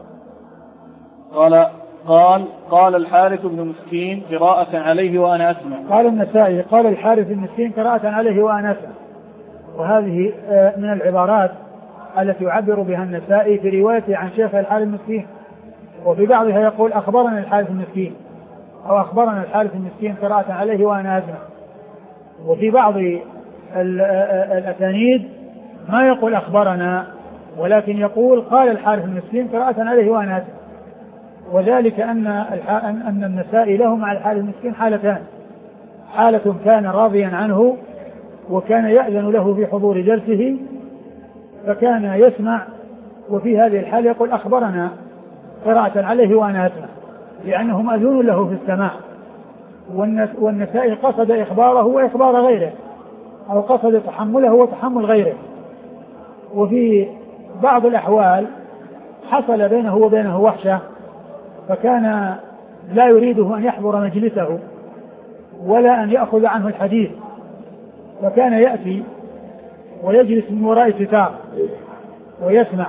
قال الحارث بن مسكين قراءة عليه وأنا أسمع. قال النسائي قال الحارث بن مسكين قراءة عليه وأنا أسمع، وهذه من العبارات التي يعبر بها النسائي في روايته عن شيخ الحارث المسكين، وفي بعضها يقول أخبرنا الحارث المسكين أو أخبرنا الحارث المسكين قراءة عليه وأنا أسمع، وفي بعض الأسانيد ما يقول أخبرنا ولكن يقول قال الحارث المسكين قراءة عليه وأنا أسمع، وذلك أن النسائي له مع الحارث المسكين حالتان، حالة كان راضيا عنه وكان يأذن له في حضور جلسه فكان يسمع، وفي هذه الحالة يقول أخبرنا قراءة عليه وأنا أسمع، لأنه مأذون له في السماع، والنسائي قصد إخباره وإخبار غيره، أو قصد تحمله وتحمل غيره. وفي بعض الأحوال حصل بينه وبينه وحشة، فكان لا يريده أن يحضر مجلسه ولا أن يأخذ عنه الحديث، فكان يأتي ويجلس من وراء ستار ويسمع،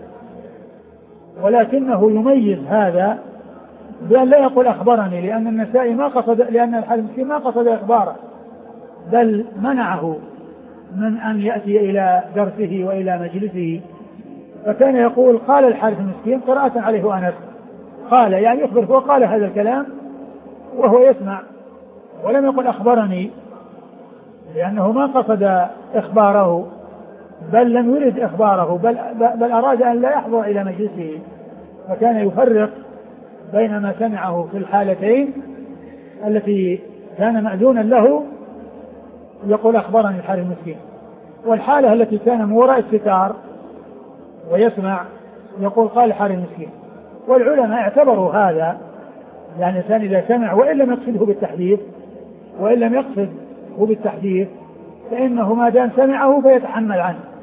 ولكنه يميز هذا بأن لا يقول أخبرني، لأن النسائي لأن الحارث المسكين ما قصد إخباره، بل منعه من أن يأتي إلى درسه وإلى مجلسه، فكان يقول قال الحارث المسكين قراءة عليه وأنا أسمع، قال يعني يخبر وقال هذا الكلام وهو يسمع، ولم يقل أخبرني، لأنه ما قصد إخباره بل لم يرد إخباره بل أراد أن لا يحضر إلى مجلسه، فكان يفرق بين ما سمعه في الحالتين التي كان مأذونا له يقول أخبرني الحارث المسكين، والحالة التي كان من وراء الستار ويسمع يقول قال الحارث المسكين. والعلماء اعتبروا هذا، يعني الإنسان إذا سمع وإن لم يقصده بالتحديث فإنه ما دام سمعه فيتحمل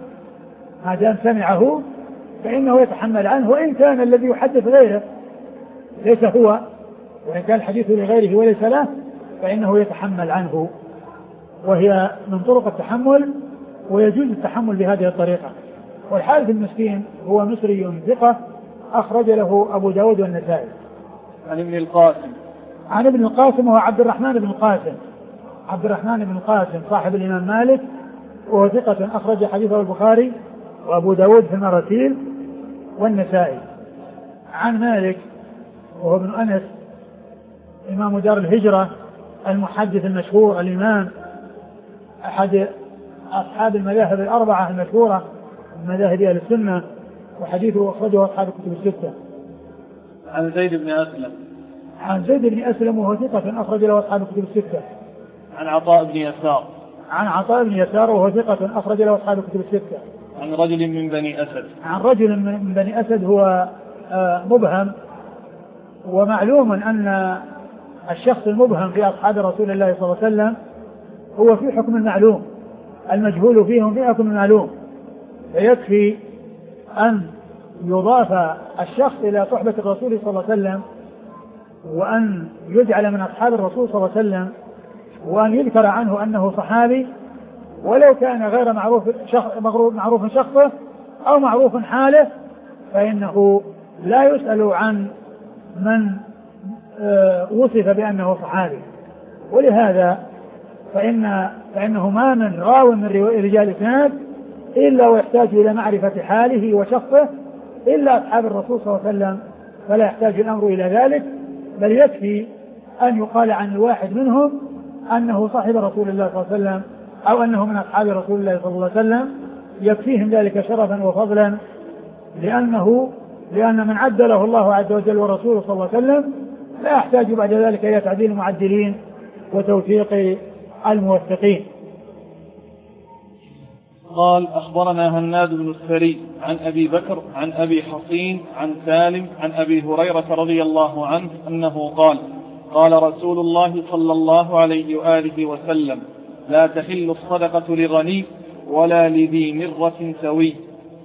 عنه، وإن كان الذي يحدث غيره ليس هو، وإن كان الحديث لغيره وليس له فإنه يتحمل عنه، وهي من طرق التحمل ويجوز التحمل بهذه الطريقة. والحارث المسكين هو مصري ثقة أخرج له أبو داود والنسائي. عن ابن القاسم وهو عبد الرحمن بن القاسم صاحب الإمام مالك، وهو ثقة أخرج حديثه البخاري وأبو داود في المراسيل والنسائي. عن مالك وهو ابن أنس إمام دار الهجرة المحدث المشهور الإمام، أحد أصحاب المذاهب الأربعة المشهورة من مذاهب أهل السنة، وحديثه أخرجه أصحاب الكتب الستة. عن زيد بن أسلم وهو ثقة أخرج له أصحاب الكتب الستة. عن عطاء بن يسار وهو ثقة أخرج له أصحاب الكتب الستة. عن رجل من بني أسد هو مبهم، ومعلوم أن الشخص المبهم في أصحاب رسول الله صلى الله عليه وسلم هو في حكم المعلوم، المجهول فيهم في حكم المعلوم، فيكفي أن يضاف الشخص إلى صحبة الرسول صلى الله عليه وسلم، وأن يجعل من أصحاب الرسول صلى الله عليه وسلم، وأن يذكر عنه أنه صحابي، ولو كان غير معروف شخصه أو معروف حاله، فإنه لا يسأل عن من وصف بأنه صحابي. ولهذا فإنه ما من راو من رجال الإسناد إلا ويحتاج إلى معرفة حاله وشخصه إلا أصحاب الرسول صلى الله عليه وسلم، فلا يحتاج الأمر إلى ذلك، بل يكفي أن يقال عن الواحد منهم أنه صاحب رسول الله صلى الله عليه وسلم أو أنه من أصحاب رسول الله صلى الله عليه وسلم، يكفيهم ذلك شرفا وفضلا، لأن من عدله الله عز وجل ورسوله صلى الله عليه وسلم لا يحتاج بعد ذلك إلى تعديل المعدلين وتوثيق الموثقين. قال أخبرنا هناد بن السري عن أبي بكر عن أبي حصين عن سالم عن أبي هريرة رضي الله عنه أنه قال قال رسول الله صلى الله عليه وآله وسلم لا تحل الصدقة لغني ولا لذي مرة سوي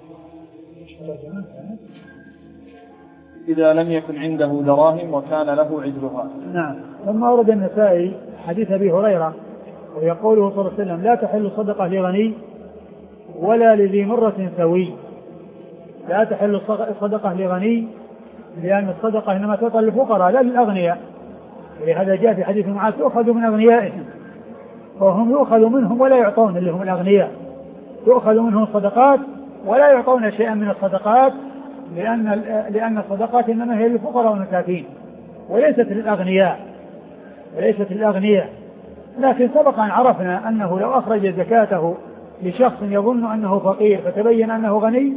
إذا لم يكن عنده دراهم وكان له عجلها. نعم. ثم أورد النسائي حديث أبي هريرة ويقوله صلى الله عليه وسلم لا تحل الصدقة لغني ولا لذي مرة سوي. لا تحل الصدقة لغني لأن الصدقة إنما تعطى للفقراء لا للأغنياء، ولهذا جاء في حديث معاذ تؤخذ من أغنيائهم وهم يؤخذ منهم ولا يعطون، اللي هم الأغنياء تؤخذ منهم الصدقات ولا يعطون شيئا من الصدقات، لأن الصدقات إنما هي للفقراء والمساكين وليست للأغنياء. لكن سبق أن عرفنا أنه لو أخرج زكاته لشخص يظن أنه فقير فتبين أنه غني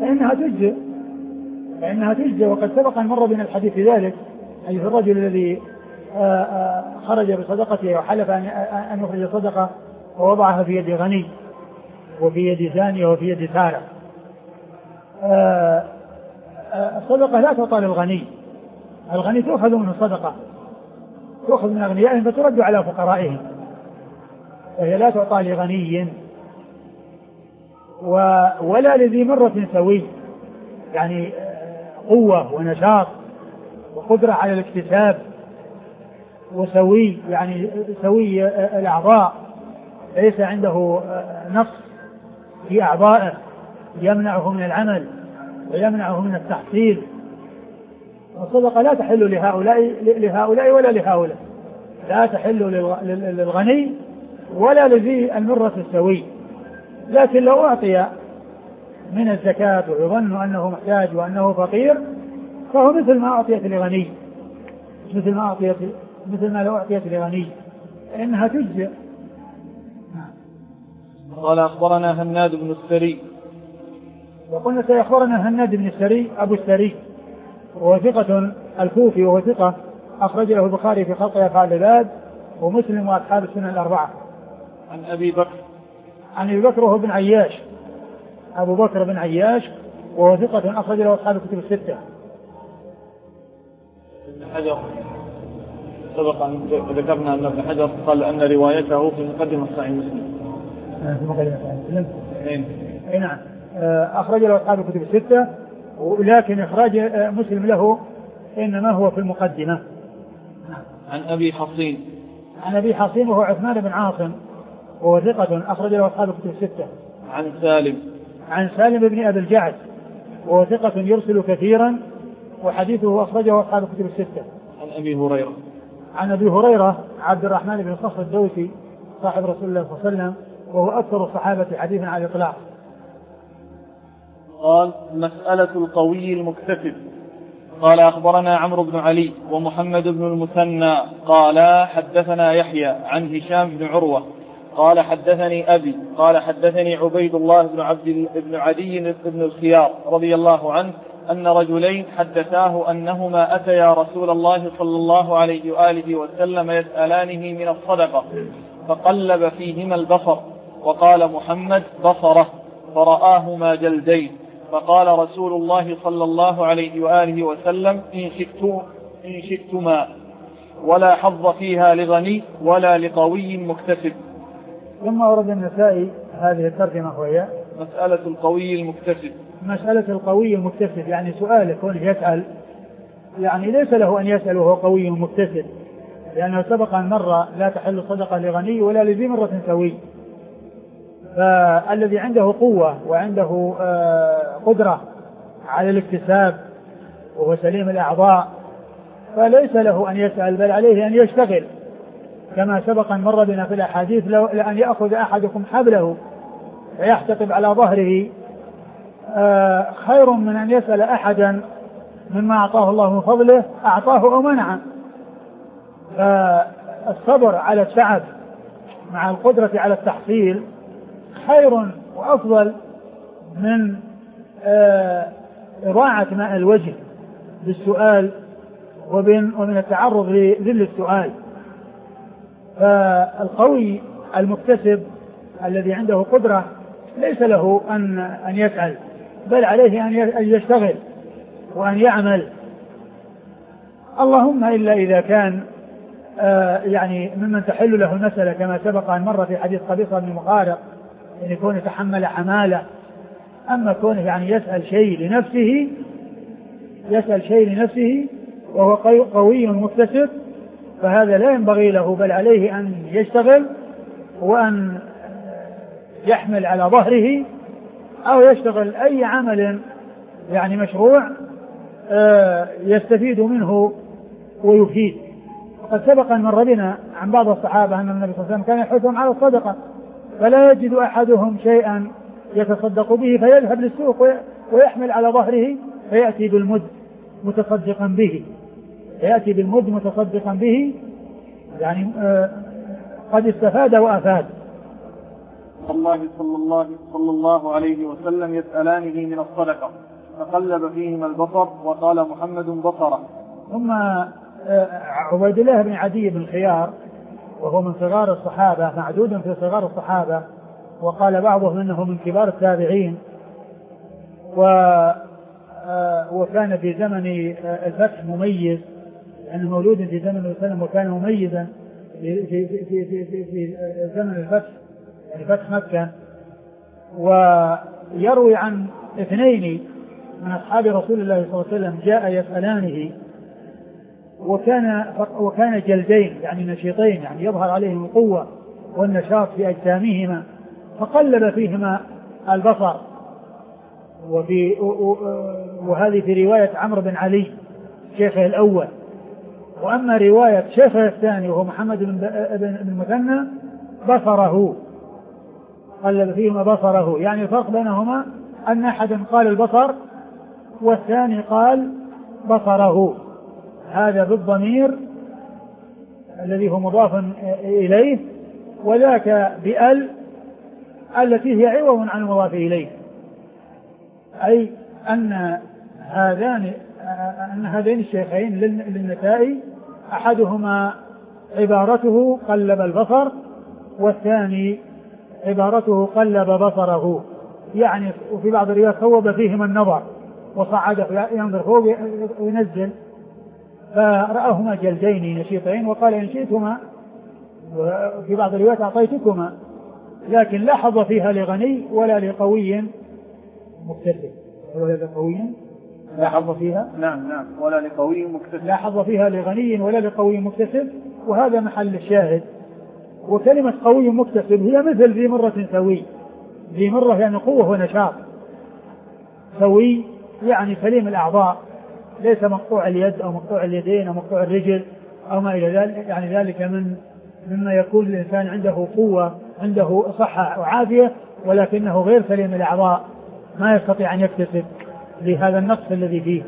فإنها تجزى، وقد سبق أن مر بنا الحديث في ذلك، أي في الرجل الذي خرج بصدقته وحلف أن يخرج صدقة ووضعها في يد غني وفي يد ثانية وفي يد ثالث. الصدقة لا تعطى للغني، الغني تؤخذ منه الصدقة، تؤخذ من أغنيائهم فترد على فقرائهم، فهي لا تعطى لغني. ولا لذي مرة سوي، يعني قوة ونشاط وقدرة على الاكتساب، وسوي يعني سوي الأعضاء ليس عنده نقص في أعضائه يمنعه من العمل ويمنعه من التحصيل. الصدقة لا تحل لهؤلاء ولا لهؤلاء، لا تحل للغني ولا لذي المرة السوي. لكن لو أعطي من الزكاة ويظن أنه محتاج وأنه فقير فهو مثل ما أعطيت لغني، مثل ما لو أعطيت لغني، إنها تجزئ. قال أخبرنا هناد بن السري. وقلنا سيخبرنا هناد بن السري أبو السري، وهو ثقة الكوفي، وهو ثقة أخرج له البخاري في خلق أفعال العباد ومسلم وأصحاب السنن الأربعة. عن أبي بكر وهو بن عياش، أبو بكر بن عياش، وهو ثقة أخرج له أصحاب الكتب الستة. ابن حجر سبق أن ذكرنا أن ابن حجر قال أن روايته في مقدمة صحيح مسلم. في مقدمة صحيح مسلم. أي نعم. أخرج له أصحاب الكتب الستة، ولكن إخراج مسلم له إنما هو في المقدمة. عن أبي حصين وهو عثمان بن عاصم، وهو ثقة أخرج له أصحاب الكتب الستة. عن سالم بن أبي الجعد، وهو ثقة يرسل كثيرا وحديثه أخرجه أصحاب الكتب الستة. عن أبي هريرة عبد الرحمن بن صخر الدوسي صاحب رسول الله صلى الله عليه وسلم، وهو أكثر الصحابة حديثا على الإطلاق. قال مسألة القوي المكتسب. قال أخبرنا عمرو بن علي ومحمد بن المثنى قال حدثنا يحيى عن هشام بن عروة قال حدثني أبي قال حدثني عبيد الله بن عدي بن الخيار رضي الله عنه أن رجلين حدثاه أنهما أتيا رسول الله صلى الله عليه وآله وسلم يسألانه من الصدقة، فقلب فيهما البصر، وقال محمد بصره، فرآهما جلدين، فقال رسول الله صلى الله عليه وآله وسلم إن شئتما، ولا حظ فيها لغني ولا لقوي مكتسب. ثم أورد النسائي هذه الترجمة، وهي مسألة القوي المكتسب. مسألة القوي المكتسب، يعني سؤاله كونه يسأل، يعني ليس له أن يسأل وهو قوي مكتسب، لأنه سبق أن مر لا تحل صدقة لغني ولا لذي مرة سوي، فالذي عنده قوة وعنده قدرة على الاكتساب وهو سليم الأعضاء فليس له أن يسأل، بل عليه أن يشتغل، كما سبق أن مر بنا في الأحاديث لأن يأخذ أحدكم حبله فيحتطب على ظهره خير من أن يسأل أحدا مما أعطاه الله من فضله أعطاه أو منعه. فالصبر على التعب مع القدرة على التحصيل خير وأفضل من إضاعة ماء الوجه بالسؤال ومن التعرض لذل السؤال. فالقوي المكتسب الذي عنده قدرة ليس له أن يسأل، بل عليه أن يشتغل وأن يعمل، اللهم إلا إذا كان يعني ممن تحل له المسألة كما سبق أن مر في حديث قبيصة بن مخارق أن يكون يتحمل حمالة. أما كونه يعني يسأل شيء لنفسه وهو قوي مكتسب فهذا لا ينبغي له، بل عليه أن يشتغل وأن يحمل على ظهره أو يشتغل أي عمل يعني مشروع يستفيد منه ويفيد. وقد سبق أن مر بنا عن بعض الصحابة أن النبي صلى الله عليه وسلم كان يحثهم على الصدقة، فلا يجد أحدهم شيئا يتصدق به فيذهب للسوق ويحمل على ظهره فيأتي بالمد متصدقا به يعني قد استفاد وأفاد. الله صلى الله عليه وسلم يسألانه من الصدقة فقلب فيهما البصر وقال محمد بصره. ثم عبيد الله بن عدي بن الخيار وهو من صغار الصحابة، معدود في صغار الصحابة، وقال بعضهم انه من كبار التابعين، وكان في زمن الفتح مميز، لأنه مولود في زمن النبي صلى الله عليه وسلم وكان مميزا في زمن الفتح يعني فتح مكة. ويروي عن اثنين من أصحاب رسول الله صلى الله عليه وسلم جاء يسألانه وكان جلدين يعني نشيطين، يعني يظهر عليهم القوة والنشاط في أجسامهما، فقلب فيهما البصر. وهذه في رواية عمرو بن علي شيخه الأول. وأما رواية شيخه الثاني وهو محمد بن المثنى بصره، قلب فيهما بصره، يعني الفرق بينهما أن أحدا قال البصر والثاني قال بصره، هذا بالضمير الذي هو مضاف إليه، وذاك بأل التي هي عوض عن المضاف إليه، أي أن هذين الشيخين للنسائي أحدهما عبارته قلب البصر والثاني عبارته قلب بصره، يعني وفي بعض الروايات صوب فيهما النظر وصعد ينظر فوق وينزل، فرآهما جلدين نشيطين وقال إن شئتما، وفي بعض الروايات أعطيتكما، لكن لا حظ فيها لغني ولا لقوي مكتسب، ولا لقوي لا حظ فيها ولا لقوي مكتسب، لا حظ فيها لغني ولا لقوي مكتسب، وهذا محل الشاهد. وكلمة قوي مكتسب هي مثل ذي مرة سوي، ذي مرة يعني قوة ونشاط، سوي يعني سليم الأعضاء، ليس مقطوع اليد أو مقطوع اليدين أو مقطوع الرجل أو ما إلى ذلك، يعني ذلك مما يكون الإنسان عنده قوة عنده صحة وعافية ولكنه غير سليم الأعضاء، ما يستطيع أن يكتسب لهذا النقص الذي فيه.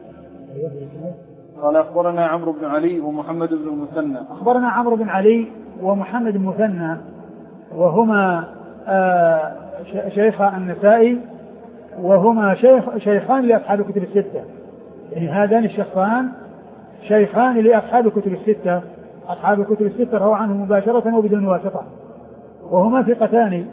قال أخبرنا عمرو بن علي ومحمد بن المثنى. أخبرنا عمرو بن علي ومحمد بن المثنى وهما شيخ النسائي، وهما شيخان لأصحاب الكتب الستة، يعني هذان الشيخان شيخان لأصحاب الكتب الستة، أصحاب الكتب الستة رووا عنه مباشرة وبدون واسطة، وهما ثقتان.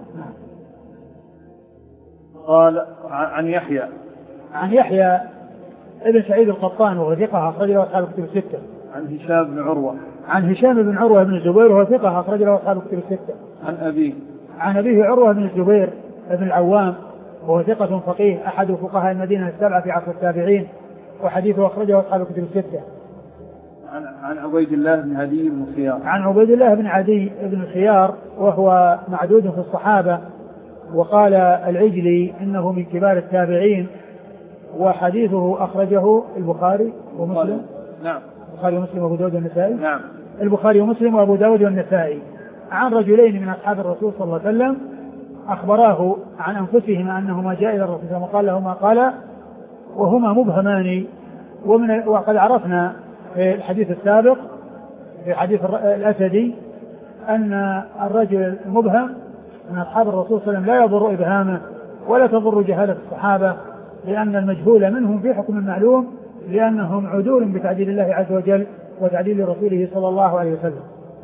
قال عن يحيى ابن سعيد القطان وهو ثقة أخرج له أصحاب الكتب الستة. عن هشام بن عروة بن الزبير وهو ثقة أخرج له أصحاب الكتب الستة. عن أبيه عروة بن الزبير بن العوام وهو ثقة فقيه أحد فقهاء المدينة السبعة في عصر التابعين، وحديثه أخرجه أصحاب الكتب الستة. عن عبيد الله بن عدي بن خيار. عن عبيد الله بن عدي بن خيار وهو معدود في الصحابة، وقال العجلي إنه من كبار التابعين، وحديثه أخرجه البخاري ومسلم. نعم. البخاري ومسلم وأبو داود والنسائي. نعم. البخاري ومسلم وأبو داود والنسائي عن رجلين من أصحاب الرسول صلى الله عليه وسلم أخبراه عن أنفسهما أنهما جاء إلى الرسول صلى الله عليه وسلم وقال لهما قال وهما مبهمان. وقد عرفنا في الحديث السابق في حديث الأسدي أن الرجل المبهم من أصحاب الرسول صلى الله عليه وسلم لا يضر إبهامه ولا تضر جهالة الصحابة، لأن المجهول منهم في حكم المعلوم، لأنهم عدول بتعديل الله عز وجل وتعديل رسوله صلى الله عليه وسلم.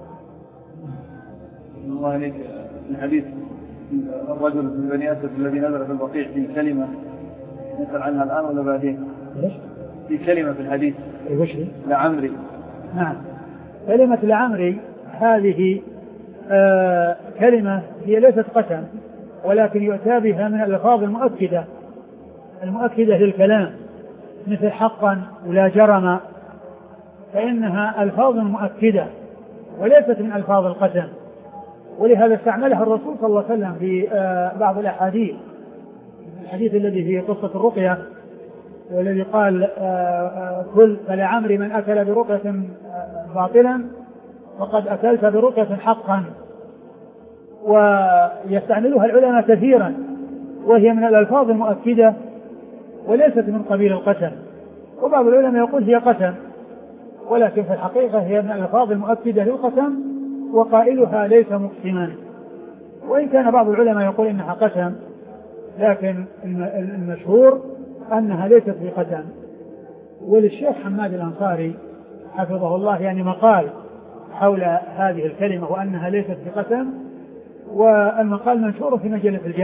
الله عليك. الحديث الرجل من بني أسد الذي نزل في البقيع في كلمة نسأل عنها الآن ولا بعدين؟ في كلمة في الحديث لعمري. نعم. كلمة لعمري هذه كلمة هي ليست قسم، ولكن يؤتى بها من الألفاظ المؤكدة للكلام، مثل حقا ولا جرم، فإنها ألفاظ مؤكدة وليست من ألفاظ القسم، ولهذا استعملها الرسول صلى الله عليه وسلم في بعض الأحاديث. الحديث الذي في قصة الرقية والذي قال كل فلعمري من أكل برقية باطلا فقد أكلت برقية حقا، ويستعملها العلماء كثيرا، وهي من الألفاظ المؤكدة وليست من قبيل القسم. وبعض العلماء يقول هي قسم، ولكن في الحقيقة هي من الألفاظ المؤكدة للقسم، وقائلها ليس مقسما، وإن كان بعض العلماء يقول إنها قسم، لكن المشهور أنها ليست بقسم. وللشيخ حماد الأنصاري حفظه الله يعني مقال حول هذه الكلمة وأنها ليست بقسم، والمقال منشور في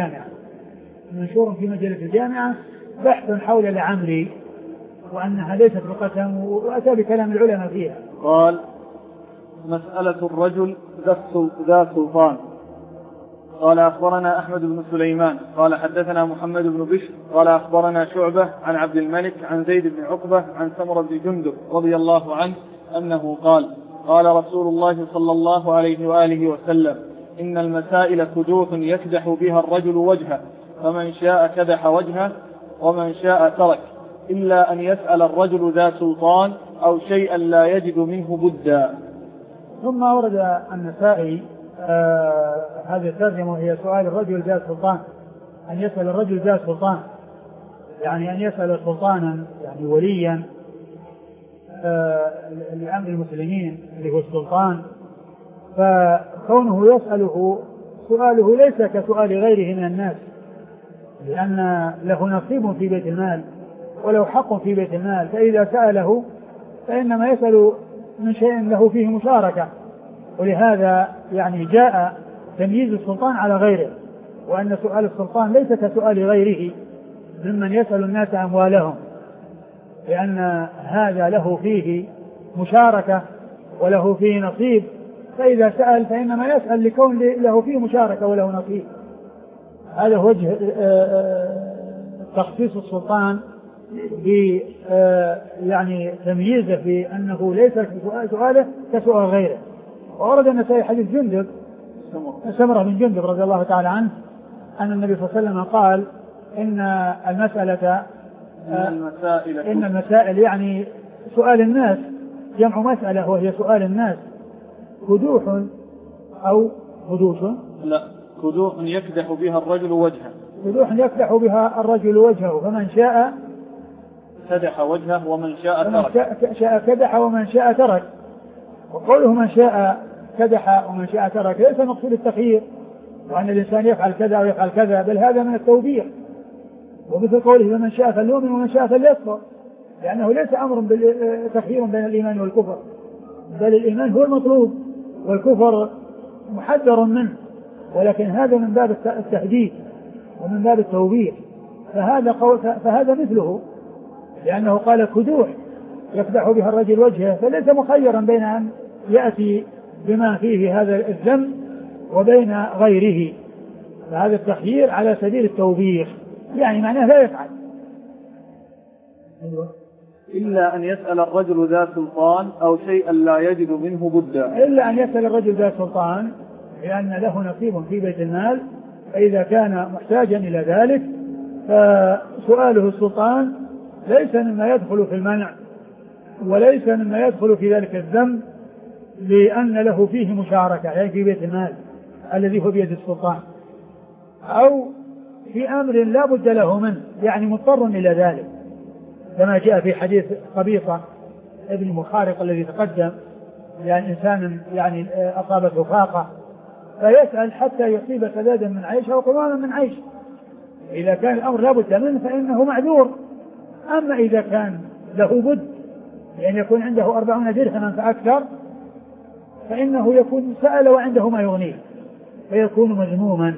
مجلة الجامعة بحث حول لعمري وأنها ليست بقسم، وأتى بكلام العلماء فيها. قال مسألة الرجل ذا سلطان. قال أخبرنا أحمد بن سليمان قال حدثنا محمد بن بشر قال أخبرنا شعبة عن عبد الملك عن زيد بن عقبة عن سمرة بن جندب رضي الله عنه أنه قال قال رسول الله صلى الله عليه وآله وسلم إن المسائل كدوح يكدح بها الرجل وجهه، فمن شاء كدح وجهه ومن شاء ترك، إلا أن يسأل الرجل ذا سلطان أو شيئا لا يجد منه بدا. ثم ورد النسائي هذه الترجمة وهي سؤال الرجل ذا سلطان، أن يسأل الرجل ذا سلطان، يعني أن يسأل سلطانا يعني وليا لأمر المسلمين اللي هو السلطان، فكونه يسأله سؤاله ليس كسؤال غيره من الناس، لأن له نصيب في بيت المال وله حق في بيت المال، فإذا سأله فإنما يسأل من شيء له فيه مشاركة، ولهذا يعني جاء تمييز السلطان على غيره، وأن سؤال السلطان ليس كسؤال غيره ممن يسأل الناس أموالهم، لأن هذا له فيه مشاركة وله فيه نصيب، فإذا سأل فإنما يسأل لكون له فيه مشاركة وله نصيب. هذا وجه تخصيص السلطان يعني تمييزه في أنه ليس سؤاله كسؤال غيره. وورد النسائي حديث سمرة بن جندب رضي الله تعالى عنه أن النبي صلى الله عليه وسلم قال إن المسائل يعني سؤال الناس، جمع مسألة وهي سؤال الناس، كدوح أو خدوش، لا كدوح يكدح بها الرجل وجهه، كدوح يكدح بها الرجل وجهه، فمن شاء كدح وجهه ومن شاء ترك، شاء كدح ومن شاء ترك. وقوله من شاء كدح ومن شاء ترك ليس مقصود التخيير وأن الإنسان يفعل كذا ويفعل كذا، بل هذا من التوبيخ. ومثل قوله فمن شاء فليؤمن ومن شاء فليكفر، لأنه ليس أمر بالتخيير بين الإيمان والكفر، بل الإيمان هو المطلوب والكفر محذر منه، ولكن هذا من باب التهديد ومن باب التوبيخ، فهذا مثله، لأنه قال كدوح يكدح بها الرجل وجهه، فليس مخيرا بين أن يأتي بما فيه هذا الذنب وبين غيره، فهذا التخيير على سبيل التوبيخ، يعني معناه لا يفعل. إلا أن يسأل الرجل ذا سلطان أو شيئا لا يجد منه بدا. إلا أن يسأل الرجل ذا سلطان لأن له نصيب في بيت المال، فإذا كان محتاجا إلى ذلك فسؤاله السلطان ليس مما يدخل في المنع وليس مما يدخل في ذلك الذنب، لأن له فيه مشاركة يعني في بيت المال الذي هو بيد السلطان، أو في أمر لا بد له منه يعني مضطر إلى ذلك، كما جاء في حديث قبيصة ابن مخارق الذي تقدم، يعني إنسان يعني أصابته فاقة فيسأل حتى يصيب سدادا من عيش أو قواما من عيش. إذا كان الأمر لا بد منه فإنه معذور. أما إذا كان له بد يعني يكون عنده 40 درهما فأكثر فإنه يكون سأل وعنده ما يغنيه فيكون مذموما.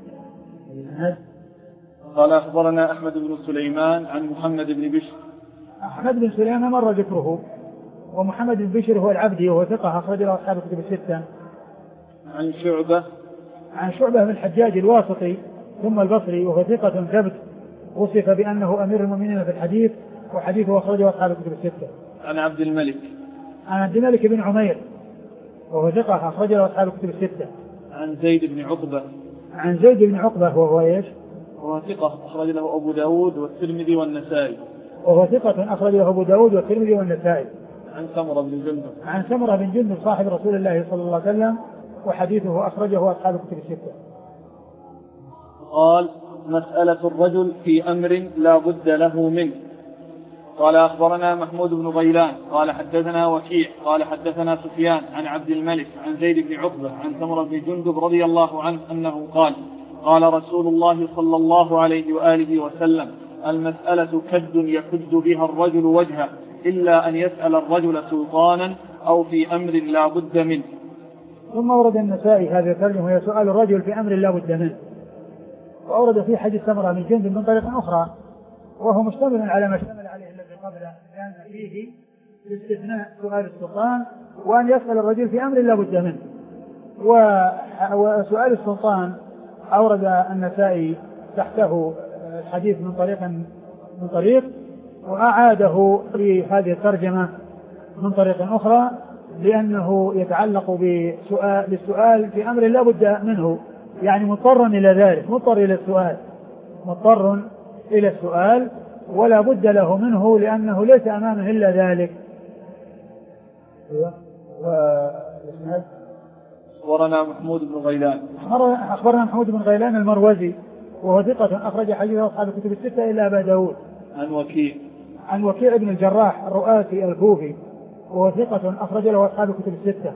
قال أخبرنا أحمد بن سليمان عن محمد بن بشر. أحمد بن سليمان مر ذكره، ومحمد بن بشر هو العبدي وهو ثقة أخرج له أصحاب الكتب الستة. عن شعبة بن الحجاج الواسطي ثم البصري وهو ثقة ثبت، وصف بأنه أمير المؤمنين في الحديث وحديثه أخرجه أصحاب الكتب الستة. عن عبد الملك بن عمير وهو ثقة أخرجه أصحاب الكتب الستة. عن زيد بن عقبة وهو إيش؟ وهو ثقة أخرج له أبو داود والترمذي والنسائي. وهو ثقة أخرج له أبو داود والترمذي والنسائي. عن سمرة بن جندب صاحب رسول الله صلى الله عليه وسلم وحديثه أخرجه أصحاب الكتب الستة. قال مسألة الرجل في أمر لا بد له منه. قال أخبرنا محمود بن غيلان قال حدثنا وكيع قال حدثنا سفيان عن عبد الملك عن زيد بن عقبة عن سمرة بن جندب رضي الله عنه أنه قال قال رسول الله صلى الله عليه وآله وسلم المسألة كد يكد بها الرجل وجهه إلا أن يسأل الرجل سلطانا أو في أمر لا بد منه. ثم ورد النسائي هذا الترجمة وهي سؤال الرجل في أمر لا بد منه، وأورد في حديث سمرة بن جندب من طريق أخرى وهو مشتمل على ما اشتمل عليه الذي قبله، لأن فيه استثناء سؤال السلطان وأن يسأل الرجل في أمر لا بد منه. وسؤال السلطان أورد النسائي تحته الحديث من طريق وأعاده في هذه الترجمة من طريق أخرى لأنه يتعلق بالسؤال في أمر لا بد منه، يعني مضطر إلى ذلك، مضطر إلى السؤال ولا بد له منه لأنه ليس أمامه إلا ذلك. أخبرنا محمود بن غيلان المروزي وهو ثقة أخرج حديث أصحاب الكتب الستة إلا أبا داود. عن وكيع بن الجراح الرؤاسي الكوفي وهو ثقة أخرج له أصحاب الكتب الستة.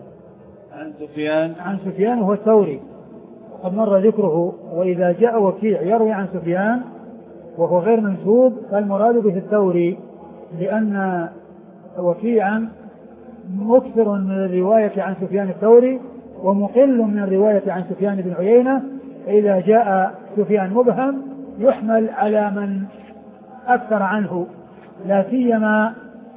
عن سفيان وهو الثوري قد مر ذكره، وإذا جاء وكيع يروي عن سفيان وهو غير منسوب فالمراد به الثوري، لأن وكيعا مكثر من الرواية عن سفيان الثوري ومقل من الرواية عن سفيان بن عيينة، فإذا جاء سفيان مبهم يحمل على من أكثر عنه، لا سيما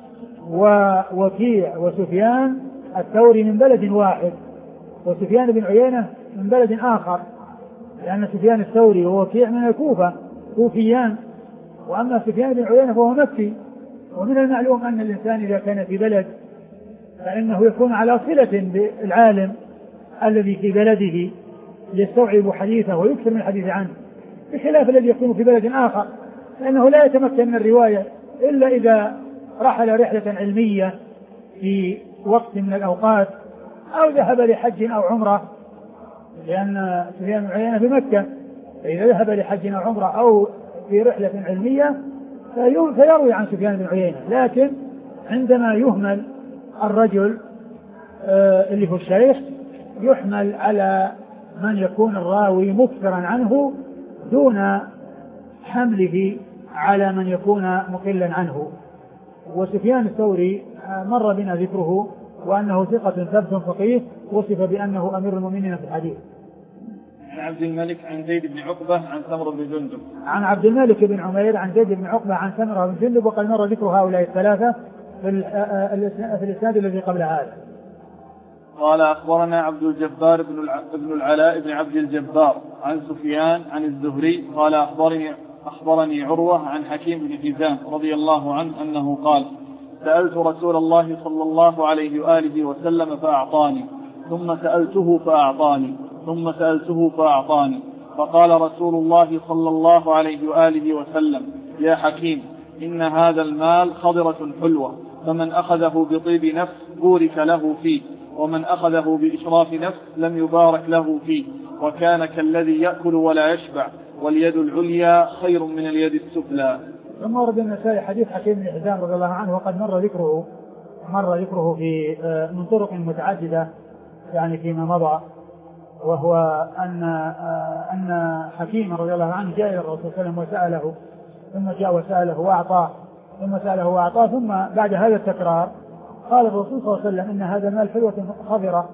ووكيع وسفيان الثوري من بلد واحد وسفيان بن عيينة من بلد آخر، لأن سفيان الثوري ووكيع من الكوفة كوفيان، وأما سفيان بن عيينة فهو مكي. ومن المعلوم أن الإنسان إذا كان في بلد فإنه يكون على صلة بالعالم الذي في بلده يستوعب حديثه ويكثر من الحديث عنه، بخلاف الذي يكون في بلد آخر فإنه لا يتمكن من الرواية إلا إذا رحل رحلة علمية في وقت من الأوقات أو ذهب لحج أو عمرة، لأن سفيان بن عيينة في مكة، فإذا ذهب لحج أو عمرة أو في رحلة علمية فيروي عن سفيان بن عيينة. لكن عندما يهمل الرجل اللي هو الشيخ يحمل على من يكون الراوي مكثرا عنه دون حمله على من يكون مقلا عنه. وسفيان الثوري مر بنا ذكره وأنه ثقة ثبت فقيه وصف بأنه أمير المؤمنين في الحديث. عن عبد الملك عن زيد بن عقبة عن سمرة بن جندب. عن عبد الملك بن عمير عن زيد بن عقبة عن سمرة بن جندب، وقد مر ذكر هؤلاء الثلاثة في الإسناد الذي قبل هذا. قال أخبرنا عبد الجبار بن العلاء بن عبد الجبار عن سفيان عن الزهري قال أخبرني عروة عن حكيم بن حزام رضي الله عنه أنه قال سألت رسول الله صلى الله عليه وآله وسلم فأعطاني، ثم سألته فأعطاني، ثم سألته فأعطاني، فقال رسول الله صلى الله عليه وآله وسلم: يا حكيم، إن هذا المال خضرة حلوة، فمن أخذه بطيب نفس بورك له فيه، ومن أخذه بإشراف نفس لم يبارك له فيه، وكان كالذي يأكل ولا يشبع، واليد العليا خير من اليد السفلى. ثم ورد النسائي حديث حكيم بن حزام رضي الله عنه، وقد مر ذكره في من طرق متعددة يعني فيما مضى، وهو أن حكيم رضي الله عنه جاء إلى الرسول صلى الله عليه وسلم وسأله، ثم جاء وسأله وأعطاه، ثم سأله وأعطاه، ثم بعد هذا التكرار قال الرسول صلى الله عليه وسلم: إن هذا المال حلوة خضرة،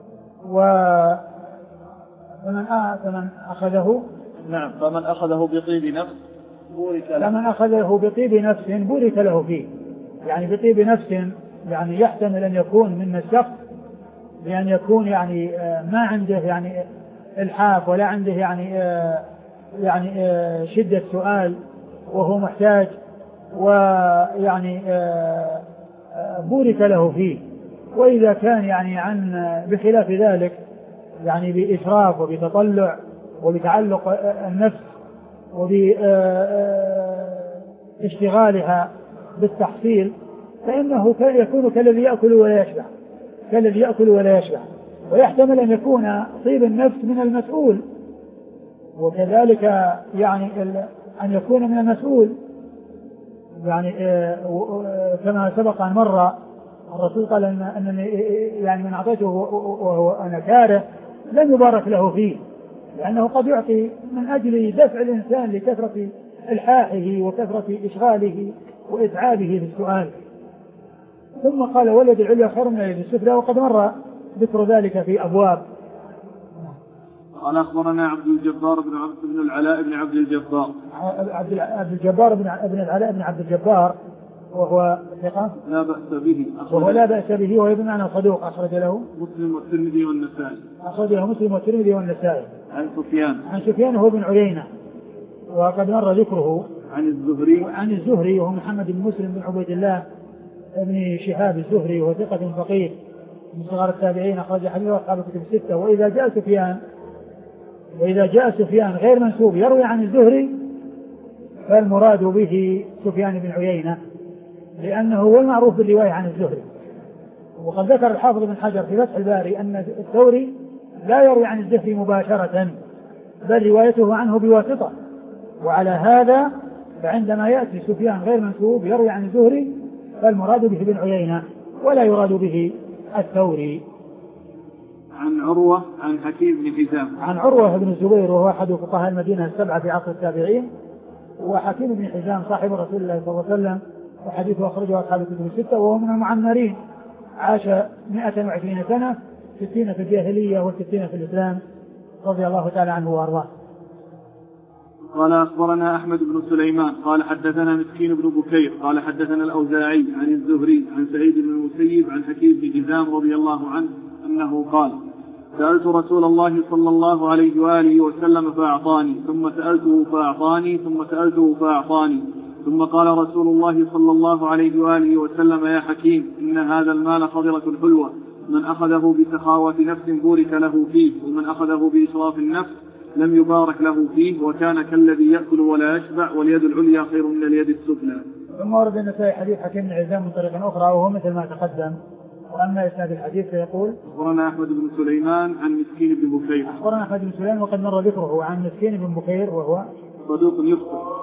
فمن أخذه فمن أخذه بطيب نفس بورك له. فمن أخذه بطيب نفس بورك له فيه، يعني بطيب نفس يعني يحتمل أن يكون من الشخص بأن يكون يعني ما عنده يعني الحاف، ولا عنده يعني شدة سؤال وهو محتاج، ويعني بورك له فيه. وإذا كان يعني بخلاف ذلك يعني بإشراف وبتطلع وبتعلق النفس وباشتغالها بالتحصيل، فإنه يكون كالذي يأكل ولا يشبع، ويحتمل أن يكون طيب النفس من المسؤول، وكذلك يعني أن يكون من المسؤول يعني كما سبق أن مر الرسول قال أن يعني من أعطيته وهو أنا كاره لن يبارك له فيه، لأنه قد يعطي من أجل دفع الإنسان لكثرة إلحاحه وكثرة إشغاله وإتعابه في السؤال. ثم قال: واليد العليا خير من اليد السفلى، وقد مر ذكر ذلك في أبواب. قال: أخبرنا عبد الجبار بن العلاء بن عبد الجبار. عبد الجبار بن العلاء بن عبد الجبار، وهو ثقة لا بأس به، وهو بمعنى صدوق، أخرج له مسلم والترمذي والنسائي. أخرج له مسلم والترمذي والنسائي. عن سفيان هو بن عيينة، وقد مر ذكره. عن الزهري وهو محمد بن مسلم بن عبيد الله ابن شهاب الزهري، وهو ثقة فقيه من صغار التابعين، أخرج حديثه أصحاب الكتب الستة. وإذا جاء سفيان غير منسوب يروي عن الزهري، فالمراد به سفيان بن عيينة، لأنه هو المعروف بالرواية عن الزهري. وقد ذكر الحافظ بن حجر في فتح الباري أن الثوري لا يروي عن الزهري مباشرة، بل روايته عنه بواسطة، وعلى هذا فعندما يأتي سفيان غير منسوب يروي عن الزهري فالمراد به بن عيينة ولا يراد به الثوري. عن عروة عن حكيم بن حزام. عن عروة بن الزبير، وهو أحد فقهاء المدينة السبعة في عصر التابعين، وحكيم بن حزام صاحب رسول الله صلى الله عليه وسلم، وحديثه أخرجه أصحاب الكتب الستة، وهو من المعمرين، عاش 120 سنة، 60 في الجاهلية و60 في الإسلام، رضي الله تعالى عنه وأرضاه. قال: أخبرنا أحمد بن سليمان قال حدثنا مسكين بن بكير قال حدثنا الأوزاعي عن الزهري عن سعيد بن المسيب عن حكيم بن حزام رضي الله عنه أنه قال: سألت رسول الله صلى الله عليه وآله وسلم فأعطاني، ثم سألته فأعطاني، ثم سألته فأعطاني، ثم قال رسول الله صلى الله عليه وآله وسلم: يا حكيم، إن هذا المال خضرة حلوة، من أخذه بسخاوة نفس بورك له فيه، ومن أخذه بإشراف النفس لم يبارك له فيه، وكان كالذي يأكل ولا يشبع، واليد العليا خير من اليد السفلى. ثم ورد النسائي حديث حكيم بن حزام من طريق أخرى، وهو مثل ما تقدم. وأما إسناد الحديث فيقول: أخبرنا أحمد بن سليمان عن مسكين بن بكير. أخبرنا أحمد بن سليمان، وقد مر ذكره عن مسكين بن بكير، وهو صدوق يخطئ